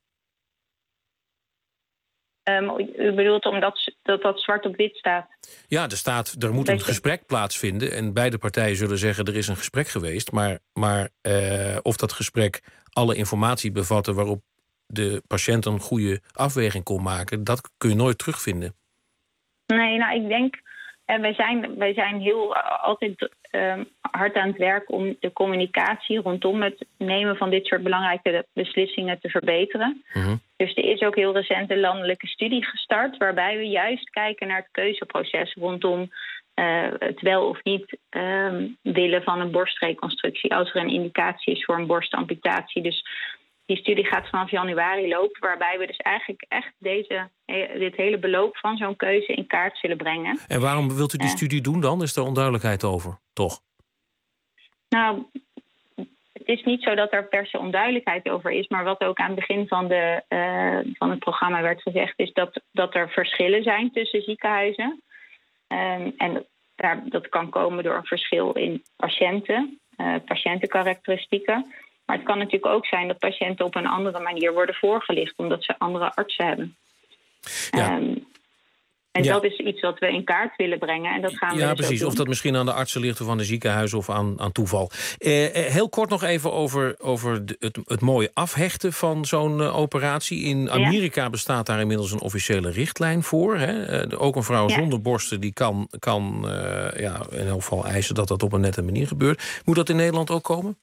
Speaker 4: Um, u bedoelt omdat dat, dat zwart op wit staat?
Speaker 12: Ja, er staat, er moet een gesprek plaatsvinden. En beide partijen zullen zeggen, er is een gesprek geweest. Maar, maar uh, of dat gesprek alle informatie bevatte waarop de patiënt een goede afweging kon maken, dat kun je nooit terugvinden.
Speaker 4: Nee, nou, ik denk, uh, wij, zijn, wij zijn heel uh, altijd uh, hard aan het werk om de communicatie rondom het nemen van dit soort belangrijke beslissingen te verbeteren. Mm-hmm. Dus er is ook heel recent een landelijke studie gestart, waarbij we juist kijken naar het keuzeproces rondom uh, het wel of niet uh, willen van een borstreconstructie als er een indicatie is voor een borstamputatie. Dus die studie gaat vanaf januari lopen, waarbij we dus eigenlijk echt deze, dit hele beloop van zo'n keuze in kaart zullen brengen.
Speaker 12: En waarom wilt u die studie doen dan? Is er onduidelijkheid over, toch?
Speaker 4: Nou, het is niet zo dat er per se onduidelijkheid over is, maar wat ook aan het begin van, de, uh, van het programma werd gezegd, is dat, dat er verschillen zijn tussen ziekenhuizen. Um, en daar, dat kan komen door een verschil in patiënten, uh, patiëntenkarakteristieken. Maar het kan natuurlijk ook zijn dat patiënten op een andere manier worden voorgelicht, omdat ze andere artsen hebben. Ja. Um, en ja. dat is iets wat we in kaart willen brengen. En dat gaan we
Speaker 12: ja,
Speaker 4: dus
Speaker 12: precies. Of dat misschien aan de artsen ligt of aan de ziekenhuizen of aan, aan toeval. Eh, heel kort nog even over, over de, het, het mooie afhechten van zo'n uh, operatie. In Amerika ja. bestaat daar inmiddels een officiële richtlijn voor. Hè? Uh, ook een vrouw ja. zonder borsten die kan, kan uh, ja, in elk geval eisen dat dat op een nette manier gebeurt. Moet dat in Nederland ook komen?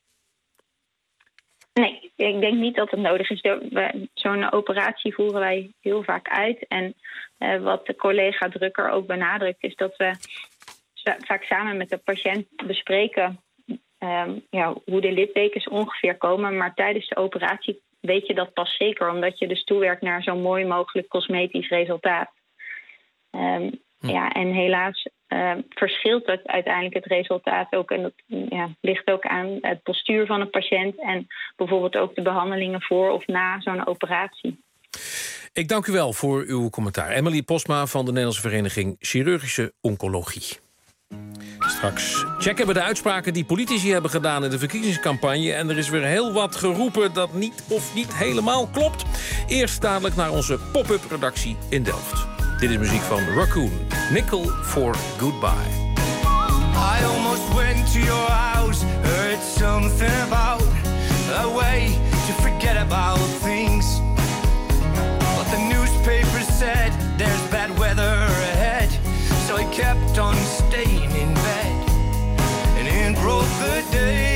Speaker 4: Nee, ik denk niet dat het nodig is. Zo'n operatie voeren wij heel vaak uit. En uh, wat de collega Drucker ook benadrukt, is dat we vaak samen met de patiënt bespreken um, ja, hoe de littekens ongeveer komen. Maar tijdens de operatie weet je dat pas zeker, omdat je dus toewerkt naar zo'n mooi mogelijk cosmetisch resultaat. Um, hm. Ja, en helaas uh, verschilt het uiteindelijk het resultaat ook. En dat ja, ligt ook aan het postuur van de patiënt en bijvoorbeeld ook de behandelingen voor of na zo'n operatie.
Speaker 12: Ik dank u wel voor uw commentaar. Emily Posma van de Nederlandse Vereniging Chirurgische Oncologie. Straks checken we de uitspraken die politici hebben gedaan in de verkiezingscampagne. En er is weer heel wat geroepen dat niet of niet helemaal klopt. Eerst dadelijk naar onze pop-up redactie in Delft. Dit is muziek van Raccoon. Nickel for Goodbye.
Speaker 5: I almost went to your house, heard something about a way to forget about things. But the newspaper said there's bad weather ahead, so I kept on staying in bed, and it broke the day.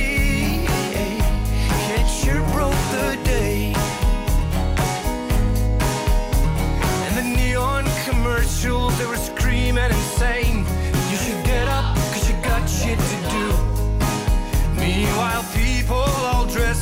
Speaker 5: It sure broke the day. And the neon commercials, they were screaming and saying, you should get up, cause you got shit to do. Meanwhile, people all dressed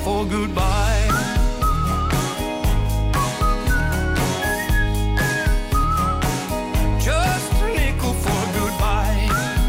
Speaker 5: for goodbye. Just a nickel for goodbye.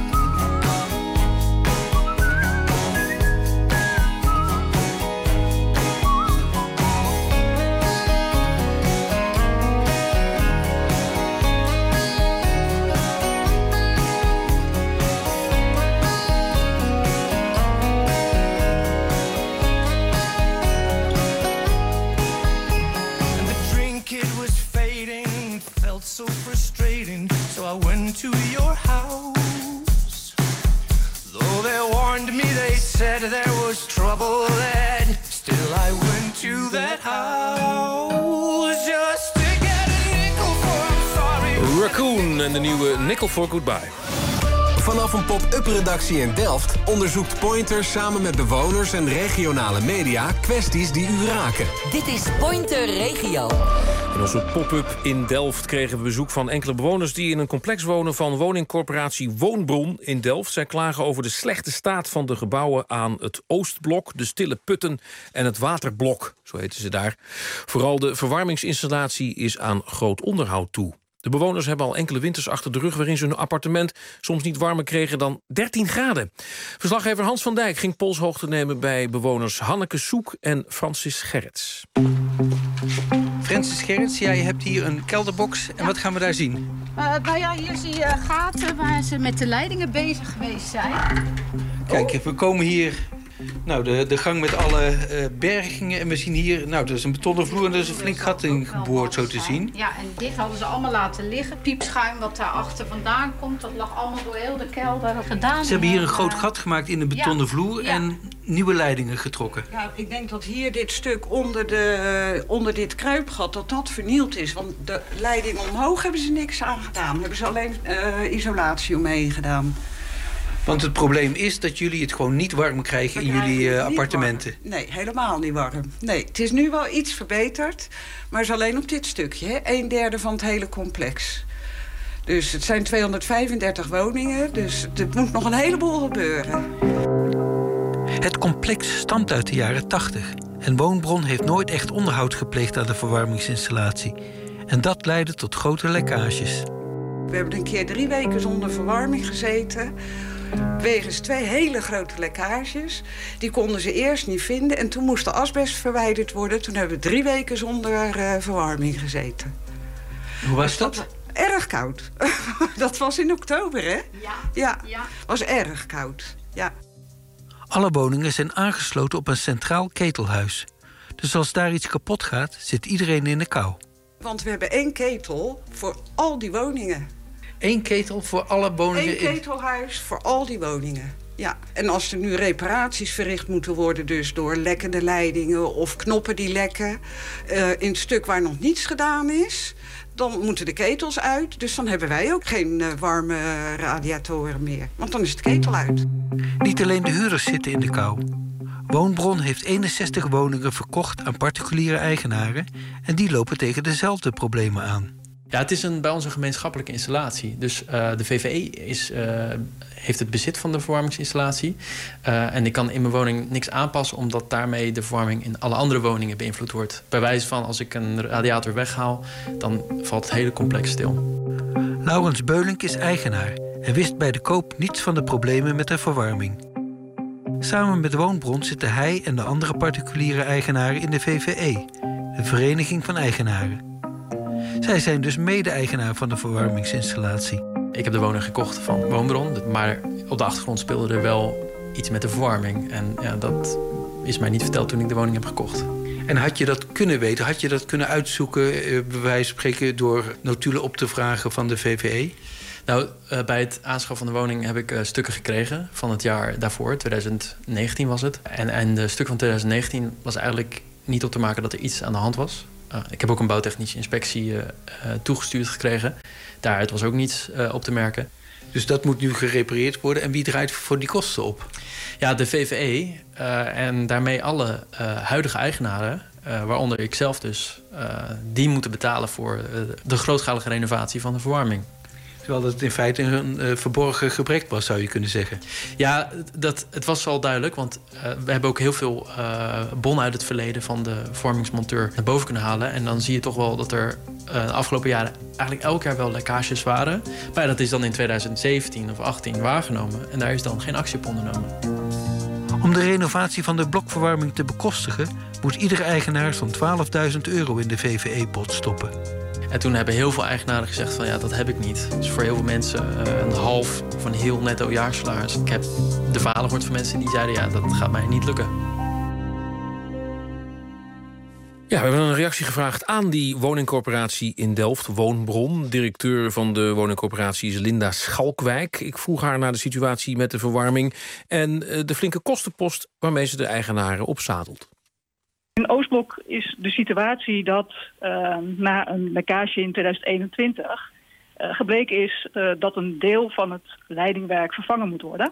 Speaker 5: So frustrating, so I went to your house. Though they warned me, they said there was trouble ahead, still I went to that house just to get a nickel for I'm sorry.
Speaker 12: Raccoon en de nieuwe Nickel for Goodbye.
Speaker 6: Vanaf een pop-up-redactie in Delft onderzoekt Pointer samen met bewoners en regionale media kwesties die u raken.
Speaker 2: Dit is Pointer Regio.
Speaker 12: In onze pop-up in Delft kregen we bezoek van enkele bewoners die in een complex wonen van woningcorporatie Woonbron in Delft. Zij klagen over de slechte staat van de gebouwen aan het Oostblok, de Stille Putten en het Waterblok, zo heten ze daar. Vooral de verwarmingsinstallatie is aan groot onderhoud toe. De bewoners hebben al enkele winters achter de rug waarin ze hun appartement soms niet warmer kregen dan dertien graden. Verslaggever Hans van Dijk ging polshoogte nemen bij bewoners Hanneke Soek en Francis Gerrits.
Speaker 7: Francis Gerrits, jij hebt hier een kelderbox. En wat gaan we daar zien?
Speaker 8: Uh, nou ja, hier zie je gaten waar ze met de leidingen bezig geweest zijn.
Speaker 7: Kijk, we komen hier... Nou, de, de gang met alle uh, bergingen. En we zien hier, nou, dat is een betonnen vloer en er is een flink gat in geboord, zo te zien.
Speaker 8: Ja, en dit hadden ze allemaal laten liggen. Piepschuim wat daar achter vandaan komt, dat lag allemaal door heel de kelder gedaan.
Speaker 7: Ze hebben hier een groot gat gemaakt in de betonnen vloer ja. en nieuwe leidingen getrokken.
Speaker 9: Ja, ik denk dat hier dit stuk onder, de, onder dit kruipgat, dat dat vernield is. Want de leiding omhoog hebben ze niks aan gedaan. Hebben ze alleen uh, isolatie omheen gedaan.
Speaker 7: Want het probleem is dat jullie het gewoon niet warm krijgen in jullie uh, appartementen.
Speaker 9: Warm. Nee, helemaal niet warm. Nee, het is nu wel iets verbeterd, maar het is alleen op dit stukje. Hè? Een derde van het hele complex. Dus het zijn tweehonderdvijfendertig woningen, dus er moet nog een heleboel gebeuren.
Speaker 7: Het complex stamt uit de jaren tachtig. En Woonbron heeft nooit echt onderhoud gepleegd aan de verwarmingsinstallatie. En dat leidde tot grote lekkages.
Speaker 9: We hebben een keer drie weken zonder verwarming gezeten. Wegens twee hele grote lekkages. Die konden ze eerst niet vinden. En toen moest de asbest verwijderd worden. Toen hebben we drie weken zonder uh, verwarming gezeten.
Speaker 7: Hoe was dat?
Speaker 9: dat? Erg koud. Dat was in oktober, hè?
Speaker 8: Ja.
Speaker 9: Ja,
Speaker 8: ja.
Speaker 9: Was erg koud. Ja.
Speaker 7: Alle woningen zijn aangesloten op een centraal ketelhuis. Dus als daar iets kapot gaat, zit iedereen in de kou.
Speaker 9: Want we hebben één ketel voor al die woningen.
Speaker 7: Eén ketel voor alle woningen?
Speaker 9: Eén ketelhuis voor al die woningen, ja. En als er nu reparaties verricht moeten worden... dus door lekkende leidingen of knoppen die lekken... Uh, in het stuk waar nog niets gedaan is... dan moeten de ketels uit. Dus dan hebben wij ook geen uh, warme radiatoren meer. Want dan is de ketel uit.
Speaker 7: Niet alleen de huurders zitten in de kou. Woonbron heeft eenenzestig woningen verkocht aan particuliere eigenaren... en die lopen tegen dezelfde problemen aan.
Speaker 13: Ja, het is een, bij ons een gemeenschappelijke installatie. Dus uh, de V V E is, uh, heeft het bezit van de verwarmingsinstallatie. Uh, en ik kan in mijn woning niks aanpassen... omdat daarmee de verwarming in alle andere woningen beïnvloed wordt. Bij wijze van, als ik een radiator weghaal... dan valt het hele complex stil.
Speaker 7: Laurens Beulink is eigenaar... en wist bij de koop niets van de problemen met de verwarming. Samen met Woonbron zitten hij en de andere particuliere eigenaren in de V V E... de Vereniging van Eigenaren. Zij zijn dus mede-eigenaar van de verwarmingsinstallatie.
Speaker 13: Ik heb de woning gekocht van Woonbron, maar op de achtergrond speelde er wel iets met de verwarming. En ja, dat is mij niet verteld toen ik de woning heb gekocht.
Speaker 7: En had je dat kunnen weten? Had je dat kunnen uitzoeken, bij wijze van spreken, door notulen op te vragen van de V V E?
Speaker 13: Nou, uh, bij het aanschaf van de woning heb ik uh, stukken gekregen van het jaar daarvoor, twintig negentien was het. En, en de stuk van twintig negentien was eigenlijk niet op te maken dat er iets aan de hand was. Uh, ik heb ook een bouwtechnische inspectie uh, uh, toegestuurd gekregen. Daaruit was ook niets uh, op te merken.
Speaker 7: Dus dat moet nu gerepareerd worden. En wie draait voor die kosten op?
Speaker 13: Ja, de V V E uh, en daarmee alle uh, huidige eigenaren, uh, waaronder ik zelf dus, uh, die moeten betalen voor uh, de grootschalige renovatie van de verwarming.
Speaker 7: Terwijl het in feite een uh, verborgen gebrek was, zou je kunnen zeggen.
Speaker 13: Ja, dat, het was wel duidelijk. Want uh, we hebben ook heel veel uh, bonnen uit het verleden van de vormingsmonteur naar boven kunnen halen. En dan zie je toch wel dat er uh, de afgelopen jaren eigenlijk elk jaar wel lekkages waren. Maar ja, dat is dan in twintig zeventien of achttien waargenomen. En daar is dan geen actie op ondernomen.
Speaker 7: Om de renovatie van de blokverwarming te bekostigen moet iedere eigenaar zo'n twaalfduizend euro in de V V E-pot stoppen.
Speaker 13: En toen hebben heel veel eigenaren gezegd van ja, dat heb ik niet. Dus voor heel veel mensen uh, een half of een heel netto jaarsalaris. Ik heb de verhalen gehoord van mensen die zeiden ja, dat gaat mij niet lukken.
Speaker 12: Ja, we hebben een reactie gevraagd aan die woningcorporatie in Delft, Woonbron. Directeur van de woningcorporatie is Linda Schalkwijk. Ik vroeg haar naar de situatie met de verwarming en de flinke kostenpost waarmee ze de eigenaren opzadelt.
Speaker 22: In Oostblok is de situatie dat uh, na een lekkage in twintig eenentwintig uh, gebleken is uh, dat een deel van het leidingwerk vervangen moet worden.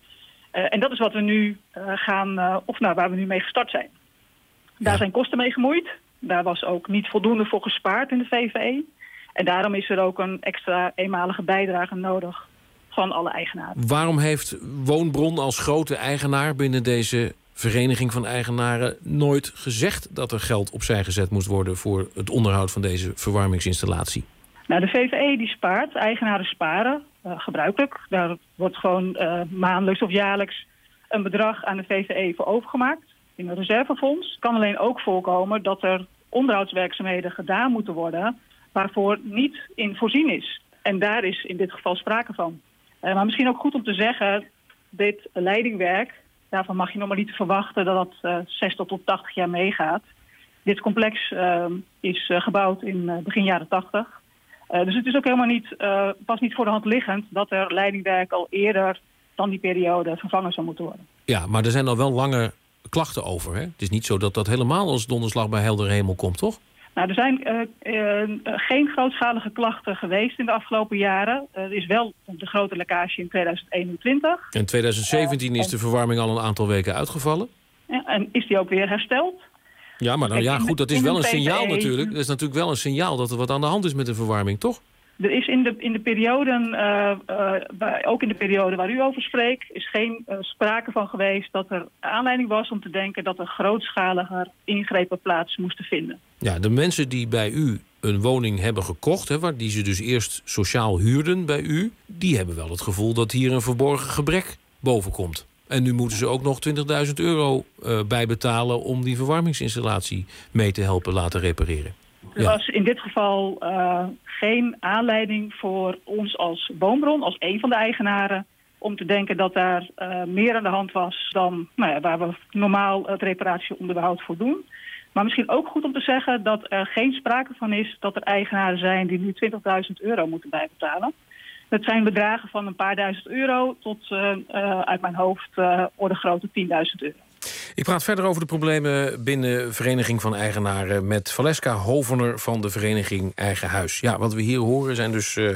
Speaker 22: Uh, en dat is wat we nu uh, gaan, uh, of nou, waar we nu mee gestart zijn. Daar zijn kosten mee gemoeid. Daar was ook niet voldoende voor gespaard in de V V E. En daarom is er ook een extra eenmalige bijdrage nodig van alle eigenaren.
Speaker 12: Waarom heeft Woonbron als grote eigenaar binnen deze vereniging van eigenaren nooit gezegd dat er geld opzij gezet moest worden voor het onderhoud van deze verwarmingsinstallatie?
Speaker 22: Nou, de V V E die spaart, eigenaren sparen, uh, gebruikelijk. Daar wordt gewoon uh, maandelijks of jaarlijks een bedrag aan de V V E voor overgemaakt in een reservefonds. Het kan alleen ook voorkomen dat er onderhoudswerkzaamheden gedaan moeten worden waarvoor niet in voorzien is. En daar is in dit geval sprake van. Uh, maar misschien ook goed om te zeggen, dit leidingwerk, daarvan mag je nog maar niet verwachten dat dat uh, zestig tot tachtig jaar meegaat. Dit complex uh, is uh, gebouwd in uh, begin jaren tachtig. Uh, dus het is ook helemaal niet, uh, pas niet voor de hand liggend dat er leidingwerk al eerder dan die periode vervangen zou moeten worden.
Speaker 12: Ja, maar er zijn al wel lange klachten over. Hè? Het is niet zo dat dat helemaal als donderslag bij heldere hemel komt, toch?
Speaker 22: Nou, er zijn uh, uh, geen grootschalige klachten geweest in de afgelopen jaren. Uh, er is wel de grote lekkage in twintig eenentwintig.
Speaker 12: In twintig zeventien uh, is de verwarming al een aantal weken uitgevallen.
Speaker 22: Ja, en is die ook weer hersteld?
Speaker 12: Ja, maar dan, ja, goed, dat is wel een signaal natuurlijk. Dat is natuurlijk wel een signaal dat er wat aan de hand is met de verwarming, toch?
Speaker 22: Er is in de, in de perioden, uh, uh, waar, ook in de periode waar u over spreekt, is geen uh, sprake van geweest dat er aanleiding was om te denken dat er grootschaliger ingrepen plaats moesten vinden.
Speaker 12: Ja, de mensen die bij u een woning hebben gekocht, hè, waar die ze dus eerst sociaal huurden bij u, die hebben wel het gevoel dat hier een verborgen gebrek boven komt. En nu moeten ze ook nog twintigduizend euro uh, bijbetalen om die verwarmingsinstallatie mee te helpen laten repareren.
Speaker 22: Er was in dit geval uh, geen aanleiding voor ons als Woonbron, als een van de eigenaren, om te denken dat daar uh, meer aan de hand was dan nou ja, waar we normaal het reparatieonderhoud voor doen. Maar misschien ook goed om te zeggen dat er geen sprake van is dat er eigenaren zijn die nu twintigduizend euro moeten bijbetalen. Dat zijn bedragen van een paar duizend euro tot uh, uh, uit mijn hoofd uh, orde grootte tienduizend euro.
Speaker 12: Ik praat verder over de problemen binnen Vereniging van Eigenaren met Valeska Hovener van de Vereniging Eigen Huis. Ja, wat we hier horen zijn dus uh,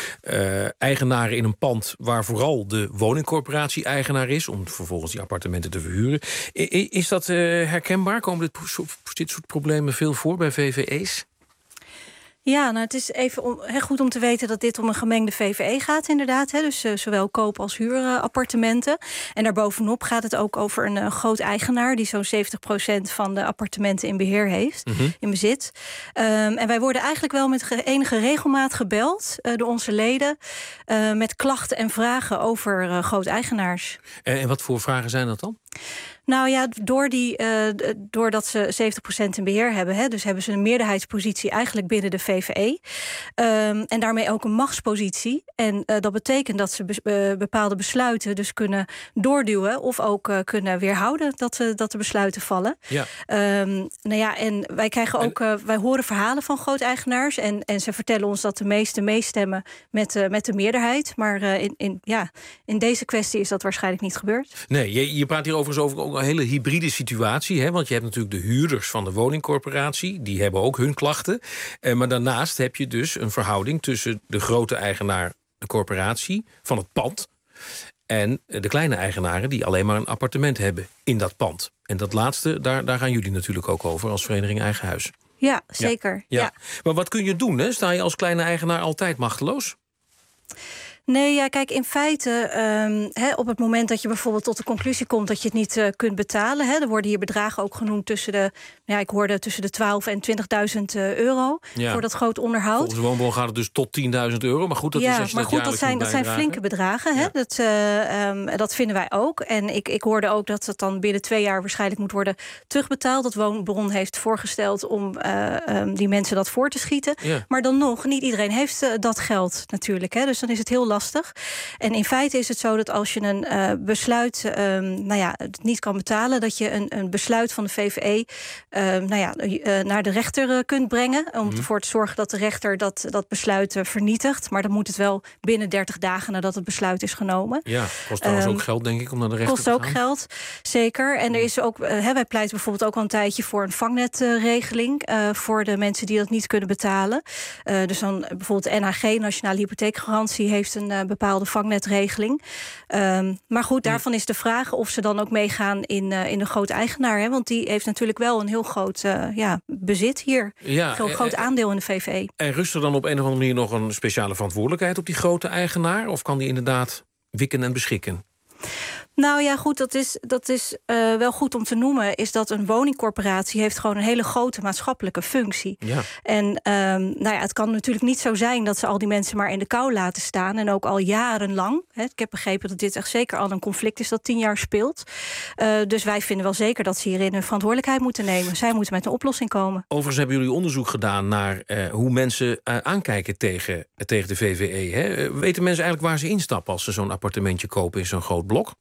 Speaker 12: uh, eigenaren in een pand waar vooral de woningcorporatie eigenaar is, om vervolgens die appartementen te verhuren. I- is dat uh, herkenbaar? Komen dit, dit soort problemen veel voor bij V V E's?
Speaker 10: Ja, nou het is even om, he, goed om te weten dat dit om een gemengde V V E gaat inderdaad. He, dus uh, zowel koop- als huurappartementen. En daarbovenop gaat het ook over een uh, groot eigenaar die zo'n zeventig procent van de appartementen in beheer heeft, mm-hmm. in bezit. Um, en wij worden eigenlijk wel met enige regelmaat gebeld uh, door onze leden uh, met klachten en vragen over uh, groot-eigenaars.
Speaker 12: En, en wat voor vragen zijn dat dan?
Speaker 10: Nou ja, door die, uh, doordat ze zeventig procent in beheer hebben, hè, dus hebben ze een meerderheidspositie eigenlijk binnen de V V E. Um, en daarmee ook een machtspositie. En uh, dat betekent dat ze be- uh, bepaalde besluiten dus kunnen doorduwen of ook uh, kunnen weerhouden dat, uh, dat de besluiten vallen. Ja. Um, nou ja, en wij krijgen ook, uh, wij horen verhalen van grooteigenaars en, en ze vertellen ons dat de meesten meestemmen met, uh, met de meerderheid. Maar uh, in, in, ja, in deze kwestie is dat waarschijnlijk niet gebeurd.
Speaker 12: Nee, je, je praat hier overigens over ook een hele hybride situatie. Hè? Want je hebt natuurlijk de huurders van de woningcorporatie. Die hebben ook hun klachten. Eh, maar daarnaast heb je dus een verhouding tussen de grote eigenaar, de corporatie, van het pand, en de kleine eigenaren die alleen maar een appartement hebben in dat pand. En dat laatste, daar, daar gaan jullie natuurlijk ook over als Vereniging Eigen Huis.
Speaker 10: Ja, zeker.
Speaker 12: Ja. Ja.
Speaker 10: Ja.
Speaker 12: Maar wat kun je doen? Hè? Sta je als kleine eigenaar altijd machteloos?
Speaker 10: Nee, ja, kijk, in feite, um, he, op het moment dat je bijvoorbeeld tot de conclusie komt dat je het niet uh, kunt betalen, he, er worden hier bedragen ook genoemd tussen de, ja, ik hoorde tussen de twaalfduizend en twintigduizend uh, euro
Speaker 12: Ja.
Speaker 10: voor dat groot onderhoud.
Speaker 12: Volgens de Woonbron gaat het dus tot tienduizend euro. Maar goed, dat
Speaker 10: ja,
Speaker 12: is als je
Speaker 10: maar
Speaker 12: dat
Speaker 10: goed, dat zijn, dat zijn
Speaker 12: bijdragen.
Speaker 10: flinke bedragen. Hè?
Speaker 12: Ja.
Speaker 10: Dat, uh, um, dat vinden wij ook. En ik, ik hoorde ook dat het dan binnen twee jaar waarschijnlijk moet worden terugbetaald. Dat Woonbron heeft voorgesteld om uh, um, die mensen dat voor te schieten.
Speaker 15: Ja.
Speaker 10: Maar dan nog, niet iedereen heeft uh, dat geld natuurlijk. Hè? Dus dan is het heel lastig. En in feite is het zo dat als je een uh, besluit um, nou ja, het niet kan betalen, dat je een, een besluit van de V V E um, nou ja, uh, naar de rechter uh, kunt brengen. Om
Speaker 12: Mhm.
Speaker 10: ervoor te zorgen dat de rechter dat, dat besluit uh, vernietigt. Maar dan moet het wel binnen dertig dagen nadat het besluit is genomen.
Speaker 12: Ja, kost trouwens
Speaker 10: Um,
Speaker 12: ook geld, denk ik, om naar de rechter
Speaker 10: Kost
Speaker 12: te
Speaker 10: ook
Speaker 12: gaan.
Speaker 10: geld, zeker. En er is ook, uh, hè, wij pleiten bijvoorbeeld ook al een tijdje voor een vangnetregeling uh, voor de mensen die dat niet kunnen betalen. Uh, dus dan bijvoorbeeld N H G, Nationale Hypotheekgarantie, heeft een uh, bepaalde vangnetregeling. Um, maar goed, daarvan is de vraag of ze dan ook meegaan in, uh, in de groot eigenaar. Hè? Want die heeft natuurlijk wel een heel groot uh, ja, bezit hier.
Speaker 12: Ja,
Speaker 10: een heel
Speaker 12: eh,
Speaker 10: groot
Speaker 12: eh,
Speaker 10: aandeel in de V V E.
Speaker 12: En rust er dan op een of andere manier nog een speciale verantwoordelijkheid op die grote eigenaar? Of kan die inderdaad wikken en beschikken?
Speaker 10: Nou ja, goed, dat is, dat is uh, wel goed om te noemen, is dat een woningcorporatie heeft gewoon een hele grote maatschappelijke functie.
Speaker 12: Ja.
Speaker 10: En um, nou ja, het kan natuurlijk niet zo zijn dat ze al die mensen maar in de kou laten staan. En ook al jarenlang. Hè, ik heb begrepen dat dit echt zeker al een conflict is dat tien jaar speelt. Uh, dus wij vinden wel zeker dat ze hierin hun verantwoordelijkheid moeten nemen. Zij moeten met een oplossing komen.
Speaker 12: Overigens hebben jullie onderzoek gedaan naar uh, hoe mensen uh, aankijken tegen, uh, tegen de V V E. Hè? Uh, weten mensen eigenlijk waar ze instappen als ze zo'n appartementje kopen in zo'n groot blok?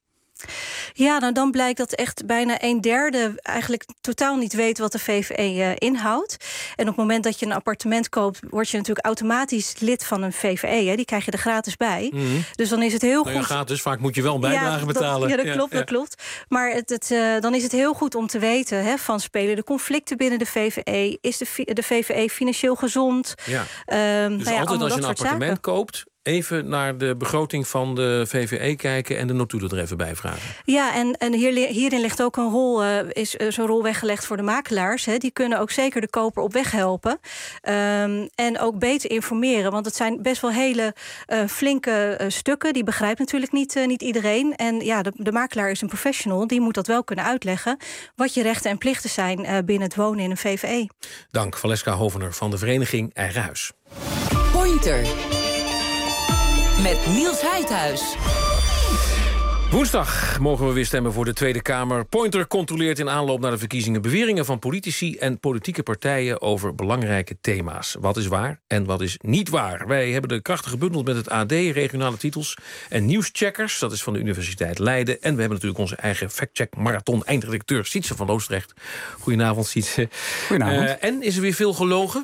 Speaker 10: Ja, nou dan blijkt dat echt bijna een derde eigenlijk totaal niet weet wat de V V E uh, inhoudt. En op het moment dat je een appartement koopt, word je natuurlijk automatisch lid van een V V E. Hè? Die krijg je er gratis bij.
Speaker 12: Mm-hmm.
Speaker 10: Dus dan is het heel
Speaker 12: nou ja,
Speaker 10: goed.
Speaker 12: gratis, vaak moet je wel een bijdrage
Speaker 10: ja,
Speaker 12: betalen.
Speaker 10: Dat, ja, dat klopt,
Speaker 12: ja,
Speaker 10: dat
Speaker 12: ja.
Speaker 10: klopt. Maar het, het, uh, dan is het heel goed om te weten, hè, van spelen de conflicten binnen de V V E? Is de, de V V E financieel gezond?
Speaker 12: Ja.
Speaker 10: Um,
Speaker 12: Dus
Speaker 10: nou ja,
Speaker 12: altijd als je een
Speaker 10: dat soort
Speaker 12: appartement
Speaker 10: zaken.
Speaker 12: koopt, even naar de begroting van de V V E kijken en de notulen er even bij vragen.
Speaker 10: Ja, en, en hier, hierin ligt ook een rol, uh, is uh, zo'n rol weggelegd voor de makelaars. Hè. Die kunnen ook zeker de koper op weg helpen. Um, en ook beter informeren. Want het zijn best wel hele uh, flinke uh, stukken. Die begrijpt natuurlijk niet, uh, niet iedereen. En ja, de, de makelaar is een professional. Die moet dat wel kunnen uitleggen. Wat je rechten en plichten zijn uh, binnen het wonen in een V V E.
Speaker 12: Dank, Valeska Hovener van de vereniging Eigen Huis.
Speaker 17: Pointer. Met Niels Heidhuis.
Speaker 12: Woensdag mogen we weer stemmen voor de Tweede Kamer. Pointer controleert in aanloop naar de verkiezingen beweringen van politici en politieke partijen over belangrijke thema's. Wat is waar en wat is niet waar? Wij hebben de krachten gebundeld met het A D, regionale titels en nieuwscheckers. Dat is van de Universiteit Leiden. En we hebben natuurlijk onze eigen factcheck marathon eindredacteur Sietse van Loosdrecht. Goedenavond, Sietse.
Speaker 15: Goedenavond.
Speaker 12: Uh, en is er weer veel gelogen?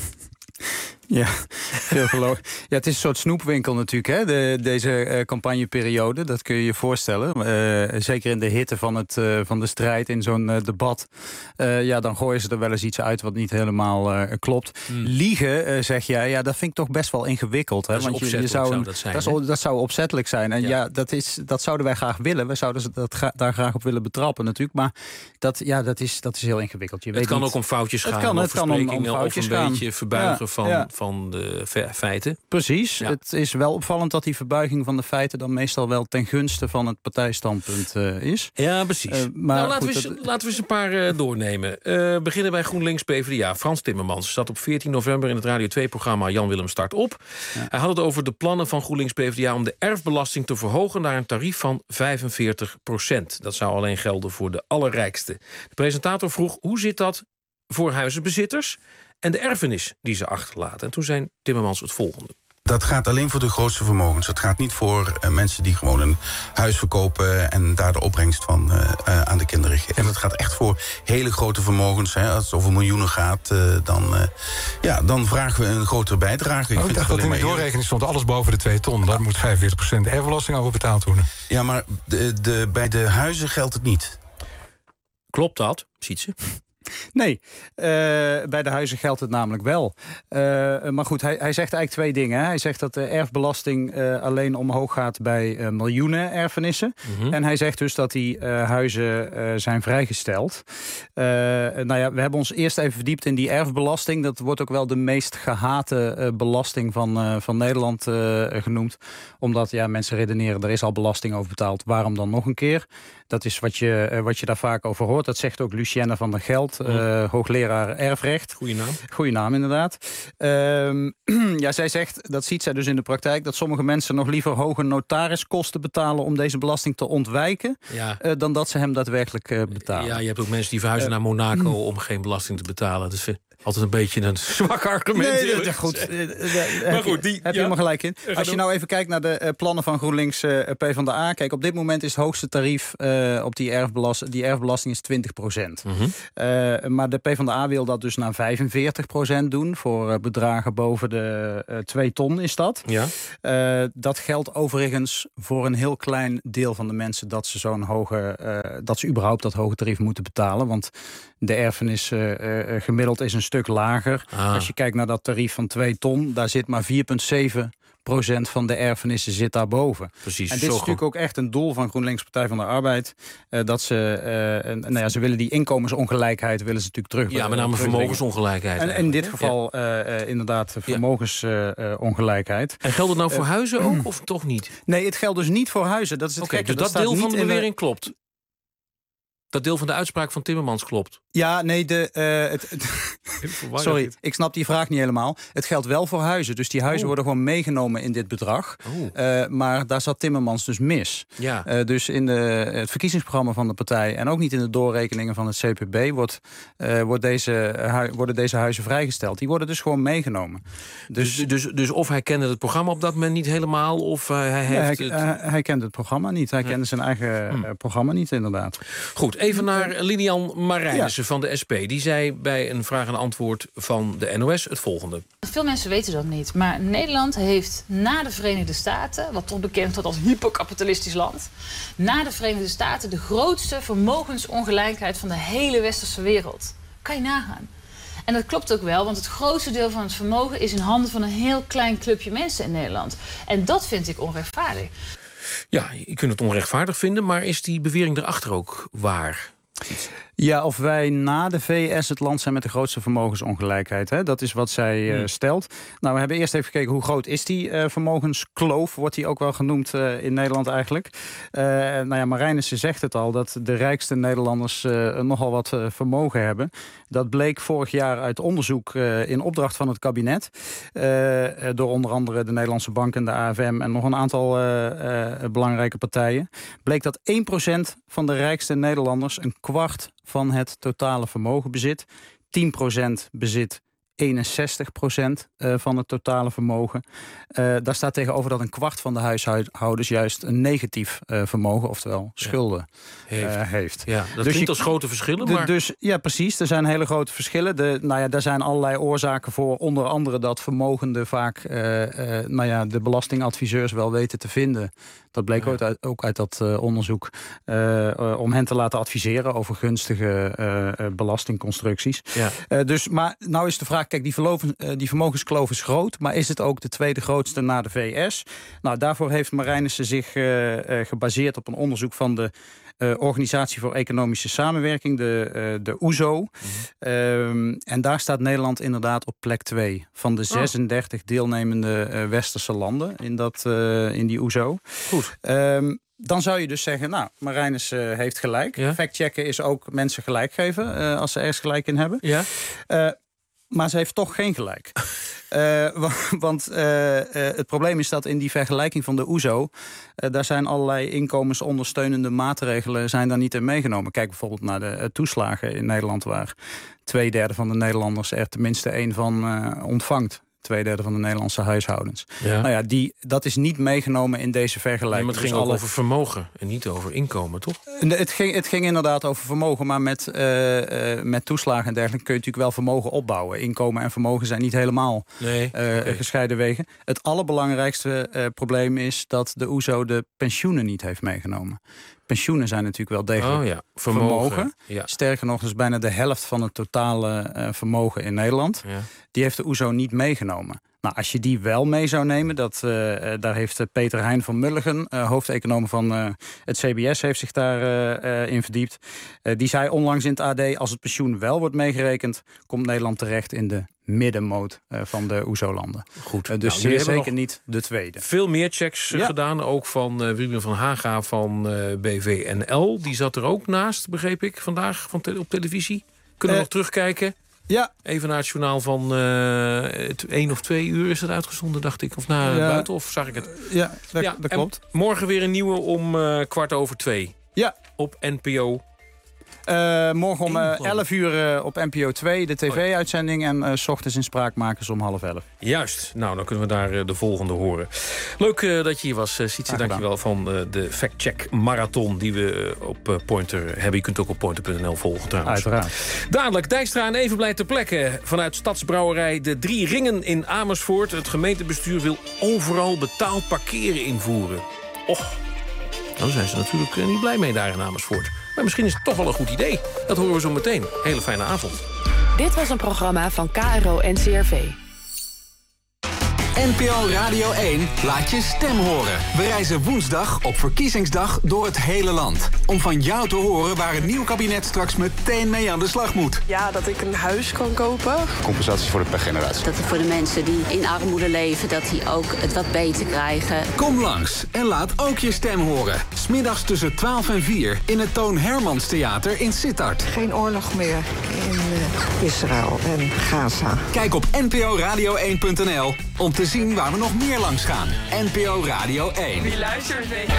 Speaker 15: Ja, veel gelogen. Ja, het is een soort snoepwinkel natuurlijk, hè, de, deze uh, campagneperiode. Dat kun je je voorstellen. Uh, zeker in de hitte van, het, uh, van de strijd in zo'n uh, debat. Uh, ja, dan gooien ze er wel eens iets uit wat niet helemaal uh, klopt. Hmm. Liegen, uh, zeg jij, ja, dat vind ik toch best wel ingewikkeld. Hè?
Speaker 12: Dat is
Speaker 15: Want je, je
Speaker 12: opzettelijk
Speaker 15: zou,
Speaker 12: zou dat zijn,
Speaker 15: dat, is, dat zou opzettelijk zijn. En ja, ja dat, is, dat zouden wij graag willen. We zouden dat gra- daar graag op willen betrappen natuurlijk. Maar dat, ja, dat, is, dat is heel ingewikkeld. Je
Speaker 12: het
Speaker 15: weet
Speaker 12: kan
Speaker 15: niet,
Speaker 12: ook om foutjes gaan,
Speaker 15: kan,
Speaker 12: of versprekingen, of een
Speaker 15: gaan.
Speaker 12: beetje verbuigen
Speaker 15: ja,
Speaker 12: van...
Speaker 15: Ja.
Speaker 12: van de feiten.
Speaker 15: Precies.
Speaker 12: Ja.
Speaker 15: Het is wel opvallend dat die verbuiging van de feiten dan meestal wel ten gunste van het partijstandpunt uh, is.
Speaker 12: Ja, precies. Uh, maar nou, laten, goed, we eens, dat... laten we eens een paar uh, doornemen. Uh, beginnen bij GroenLinks P v d A. Frans Timmermans zat op veertien november in het Radio twee-programma Jan Willem Start op. Ja. Hij had het over de plannen van GroenLinks P v d A om de erfbelasting te verhogen naar een tarief van vijfenveertig procent. Dat zou alleen gelden voor de allerrijkste. De presentator vroeg, hoe zit dat voor huizenbezitters en de erfenis die ze achterlaten? En toen zei Timmermans het volgende.
Speaker 21: Dat gaat alleen voor de grootste vermogens. Het gaat niet voor uh, mensen die gewoon een huis verkopen en daar de opbrengst van uh, uh, aan de kinderen geven. En dat gaat echt voor hele grote vermogens. Hè. Als het over miljoenen gaat, uh, dan, uh, ja, dan vragen we een grotere bijdrage.
Speaker 23: Ik, oh, ik dacht dat in de doorrekening stond alles boven de twee ton. Daar moet vijfenveertig procent erfbelasting over betaald worden.
Speaker 21: Ja, maar de, de, bij de huizen geldt het niet.
Speaker 12: Klopt dat, ziet ze?
Speaker 15: Nee, uh, bij de huizen geldt het namelijk wel. Uh, maar goed, hij, hij zegt eigenlijk twee dingen. Hè. Hij zegt dat de erfbelasting uh, alleen omhoog gaat bij uh, miljoenen erfenissen. Mm-hmm. En hij zegt dus dat die uh, huizen uh, zijn vrijgesteld. Uh, nou ja, we hebben ons eerst even verdiept in die erfbelasting. Dat wordt ook wel de meest gehate uh, belasting van, uh, van Nederland uh, genoemd. Omdat ja, mensen redeneren, er is al belasting over betaald. Waarom dan nog een keer? Dat is wat je, uh, wat je daar vaak over hoort. Dat zegt ook Lucienne van der Geld, uh, hoogleraar erfrecht.
Speaker 12: Goeie naam.
Speaker 15: Goeie naam, inderdaad. Uh, ja, zij zegt, dat ziet zij dus in de praktijk, dat sommige mensen nog liever hoge notariskosten betalen om deze belasting te ontwijken,
Speaker 12: ja.
Speaker 15: uh, dan dat ze hem daadwerkelijk uh, betalen.
Speaker 12: Ja, je hebt ook mensen die verhuizen uh, naar Monaco om geen belasting te betalen. Dus altijd een beetje een zwak argument.
Speaker 15: Nee, dat is goed. Maar goed, die, heb je ja. helemaal gelijk in. Als je nou even kijkt naar de uh, plannen van GroenLinks uh, PvdA. Kijk, op dit moment is het hoogste tarief uh, op die erfbelasting, die erfbelasting is twintig procent. Mm-hmm. Uh, maar de PvdA wil dat dus naar vijfenveertig procent doen. Voor uh, bedragen boven de uh, twee ton is dat.
Speaker 12: Ja.
Speaker 15: Uh, dat geldt overigens voor een heel klein deel van de mensen dat ze zo'n hoge, uh, dat ze überhaupt dat hoge tarief moeten betalen. Want de erfenis uh, uh, gemiddeld is een stuk lager. Ah. Als je kijkt naar dat tarief van twee ton, daar zit maar vier komma zeven procent van de erfenissen zit daarboven.
Speaker 12: Precies.
Speaker 15: En dit is natuurlijk ook echt een doel van GroenLinks Partij van de Arbeid. Uh, dat ze, uh, nou ja, ze willen die inkomensongelijkheid willen ze natuurlijk terug.
Speaker 12: Ja, met name vermogensongelijkheid.
Speaker 15: En in dit geval ja. uh, uh, inderdaad vermogensongelijkheid. Uh, uh,
Speaker 12: en geldt het nou voor uh, huizen ook of toch niet?
Speaker 15: Nee, het geldt dus niet voor huizen. Dat is het
Speaker 12: okay,
Speaker 15: gekke.
Speaker 12: Dus dat, dat deel van de bewering de... klopt? Dat deel van de uitspraak van Timmermans klopt?
Speaker 15: Ja, nee, de, uh, het, het, sorry, ik snap die vraag niet helemaal. Het geldt wel voor huizen. Dus die huizen oh. worden gewoon meegenomen in dit bedrag. Oh. Uh, maar daar zat Timmermans dus mis.
Speaker 12: Ja.
Speaker 15: Uh, dus in de, het verkiezingsprogramma van de partij en ook niet in de doorrekeningen van het C P B wordt, uh, wordt deze, hu- worden deze huizen vrijgesteld. Die worden dus gewoon meegenomen.
Speaker 12: Dus, dus, dus, dus of hij kende het programma op dat moment niet helemaal, of uh, hij heeft
Speaker 15: ja,
Speaker 12: hij,
Speaker 15: het... Uh, hij kende het programma niet. Hij ja. kende zijn eigen uh, programma niet, inderdaad.
Speaker 12: Goed, even naar Lilian Marijnissen ja. van de S P. Die zei bij een vraag en antwoord van de N O S het volgende.
Speaker 18: Veel mensen weten dat niet, maar Nederland heeft na de Verenigde Staten, wat toch bekend wordt als hyperkapitalistisch land, na de Verenigde Staten de grootste vermogensongelijkheid van de hele westerse wereld. Kan je nagaan. En dat klopt ook wel, want het grootste deel van het vermogen is in handen van een heel klein clubje mensen in Nederland. En dat vind ik onrechtvaardig.
Speaker 12: Ja, je kunt het onrechtvaardig vinden, maar is die bewering erachter ook waar?
Speaker 15: Ja, of wij na de V S het land zijn met de grootste vermogensongelijkheid. Hè? Dat is wat zij uh, stelt. Nou, we hebben eerst even gekeken hoe groot is die uh, vermogenskloof. Wordt die ook wel genoemd uh, in Nederland eigenlijk. Uh, nou ja, Marijnissen zegt het al, dat de rijkste Nederlanders uh, nogal wat uh, vermogen hebben. Dat bleek vorig jaar uit onderzoek uh, in opdracht van het kabinet. Uh, door onder andere de Nederlandse Bank en de A F M en nog een aantal uh, uh, belangrijke partijen. Bleek dat één procent van de rijkste Nederlanders een kwart van het totale vermogen bezit. tien procent bezit eenenzestig procent van het totale vermogen. Uh, daar staat tegenover dat een kwart van de huishoudens juist een negatief uh, vermogen, oftewel schulden, ja. heeft. Uh, heeft.
Speaker 12: Ja, dat dus klinkt als grote verschillen.
Speaker 15: De,
Speaker 12: maar...
Speaker 15: Dus ja, precies. Er zijn hele grote verschillen. De, nou ja, daar zijn allerlei oorzaken voor. Onder andere dat vermogenden vaak uh, uh, nou ja, de belastingadviseurs wel weten te vinden. Dat bleek ja. ook, uit, ook uit dat uh, onderzoek. Uh, uh, om hen te laten adviseren over gunstige uh, uh, belastingconstructies. Ja. Uh, dus, maar nou is de vraag, kijk, die, verloven, uh, die vermogenskloof is groot, maar is het ook de tweede grootste na de V S? Nou, daarvoor heeft Marijnissen zich uh, uh, gebaseerd op een onderzoek van de Uh, Organisatie voor Economische Samenwerking, de, uh, de O E S O. Mm-hmm. Um, en daar staat Nederland inderdaad op plek twee van de zesendertig oh. deelnemende uh, westerse landen in, dat, uh, in die O E S O.
Speaker 12: Goed.
Speaker 15: Um, Dan zou je dus zeggen, nou, Marijnissen uh, heeft gelijk. Ja? Factchecken is ook mensen gelijk geven uh, als ze ergens gelijk in hebben.
Speaker 12: Ja?
Speaker 15: Uh, maar ze heeft toch geen gelijk. Uh, want uh, uh, het probleem is dat in die vergelijking van de O E S O... Uh, daar zijn allerlei inkomensondersteunende maatregelen zijn daar niet in meegenomen. Kijk bijvoorbeeld naar de uh, toeslagen in Nederland, waar twee derde van de Nederlanders er tenminste één van uh, ontvangt. Twee derde van de Nederlandse huishoudens. Ja. Nou ja, die, dat is niet meegenomen in deze vergelijking.
Speaker 12: Ja, maar het ging dus ook alle... over vermogen en niet over inkomen, toch?
Speaker 15: Het ging, het ging inderdaad over vermogen, maar met, uh, uh, met toeslagen en dergelijke kun je natuurlijk wel vermogen opbouwen. Inkomen en vermogen zijn niet helemaal
Speaker 12: nee,
Speaker 15: uh, okay. gescheiden wegen. Het allerbelangrijkste uh, probleem is dat de O E S O de pensioenen niet heeft meegenomen. pensioenen zijn natuurlijk wel degelijk
Speaker 12: oh ja, vermogen.
Speaker 15: vermogen.
Speaker 12: Ja.
Speaker 15: Sterker nog, dus bijna de helft van het totale uh, vermogen in Nederland. Ja. Die heeft de O E S O niet meegenomen. Nou, als je die wel mee zou nemen, dat, uh, daar heeft Peter Hein van Mulligen, uh, hoofdeconoom van uh, het C B S, heeft zich daarin uh, uh, verdiept. Uh, die zei onlangs in het A D, als het pensioen wel wordt meegerekend, komt Nederland terecht in de middenmoot uh, van de O E S O-landen.
Speaker 12: Goed.
Speaker 15: Uh, dus
Speaker 12: nou,
Speaker 15: zeer zeker niet de tweede.
Speaker 12: Veel meer checks ja. gedaan, ook van uh, Wiebren van Haga van uh, B V N L. Die zat er ook naast, begreep ik, vandaag van te- op televisie. Kunnen we uh, nog terugkijken?
Speaker 15: Ja.
Speaker 12: Even naar het journaal van uh, één of twee uur is het uitgezonden, dacht ik. Of naar ja. buiten, of zag ik het?
Speaker 15: Ja, dat, ja, dat klopt.
Speaker 12: Morgen weer een nieuwe om uh, kwart over twee.
Speaker 15: Ja.
Speaker 12: Op N P O.
Speaker 15: Uh, morgen om uh, elf uur uh, op N P O twee, de tv-uitzending. En uh, 's ochtends in Spraakmakers om half elf.
Speaker 12: Juist. Nou, dan kunnen we daar uh, de volgende horen. Leuk uh, dat je hier was, uh, Sietse. Dank je wel van uh, de Fact-Check Marathon die we uh, op uh, Pointer hebben. Je kunt ook op pointer punt n l volgen trouwens.
Speaker 15: Uiteraard.
Speaker 12: Dadelijk Dijkstra en Evenblij ter plekke. Vanuit Stadsbrouwerij De Drie Ringen in Amersfoort. Het gemeentebestuur wil overal betaald parkeren invoeren. Och, nou zijn ze natuurlijk uh, niet blij mee daar in Amersfoort. Maar misschien is het toch wel een goed idee. Dat horen we zo meteen. Hele fijne avond.
Speaker 16: Dit was een programma van K R O N C R V.
Speaker 6: N P O Radio één laat je stem horen. We reizen woensdag op verkiezingsdag door het hele land. Om van jou te horen waar het nieuw kabinet straks meteen mee aan de slag moet.
Speaker 19: Ja, dat ik een huis kan kopen.
Speaker 21: Compensatie voor de per generatie.
Speaker 20: Dat er voor de mensen die in armoede leven, dat die ook het wat beter krijgen.
Speaker 6: Kom langs en laat ook je stem horen. 's Middags tussen twaalf en vier in het Toon Hermans Theater in Sittard.
Speaker 24: Geen oorlog meer in uh, Israël en Gaza.
Speaker 6: Kijk op n p o radio één punt n l om te zien waar we nog meer langs gaan. N P O Radio één.
Speaker 19: Wie luistert, weet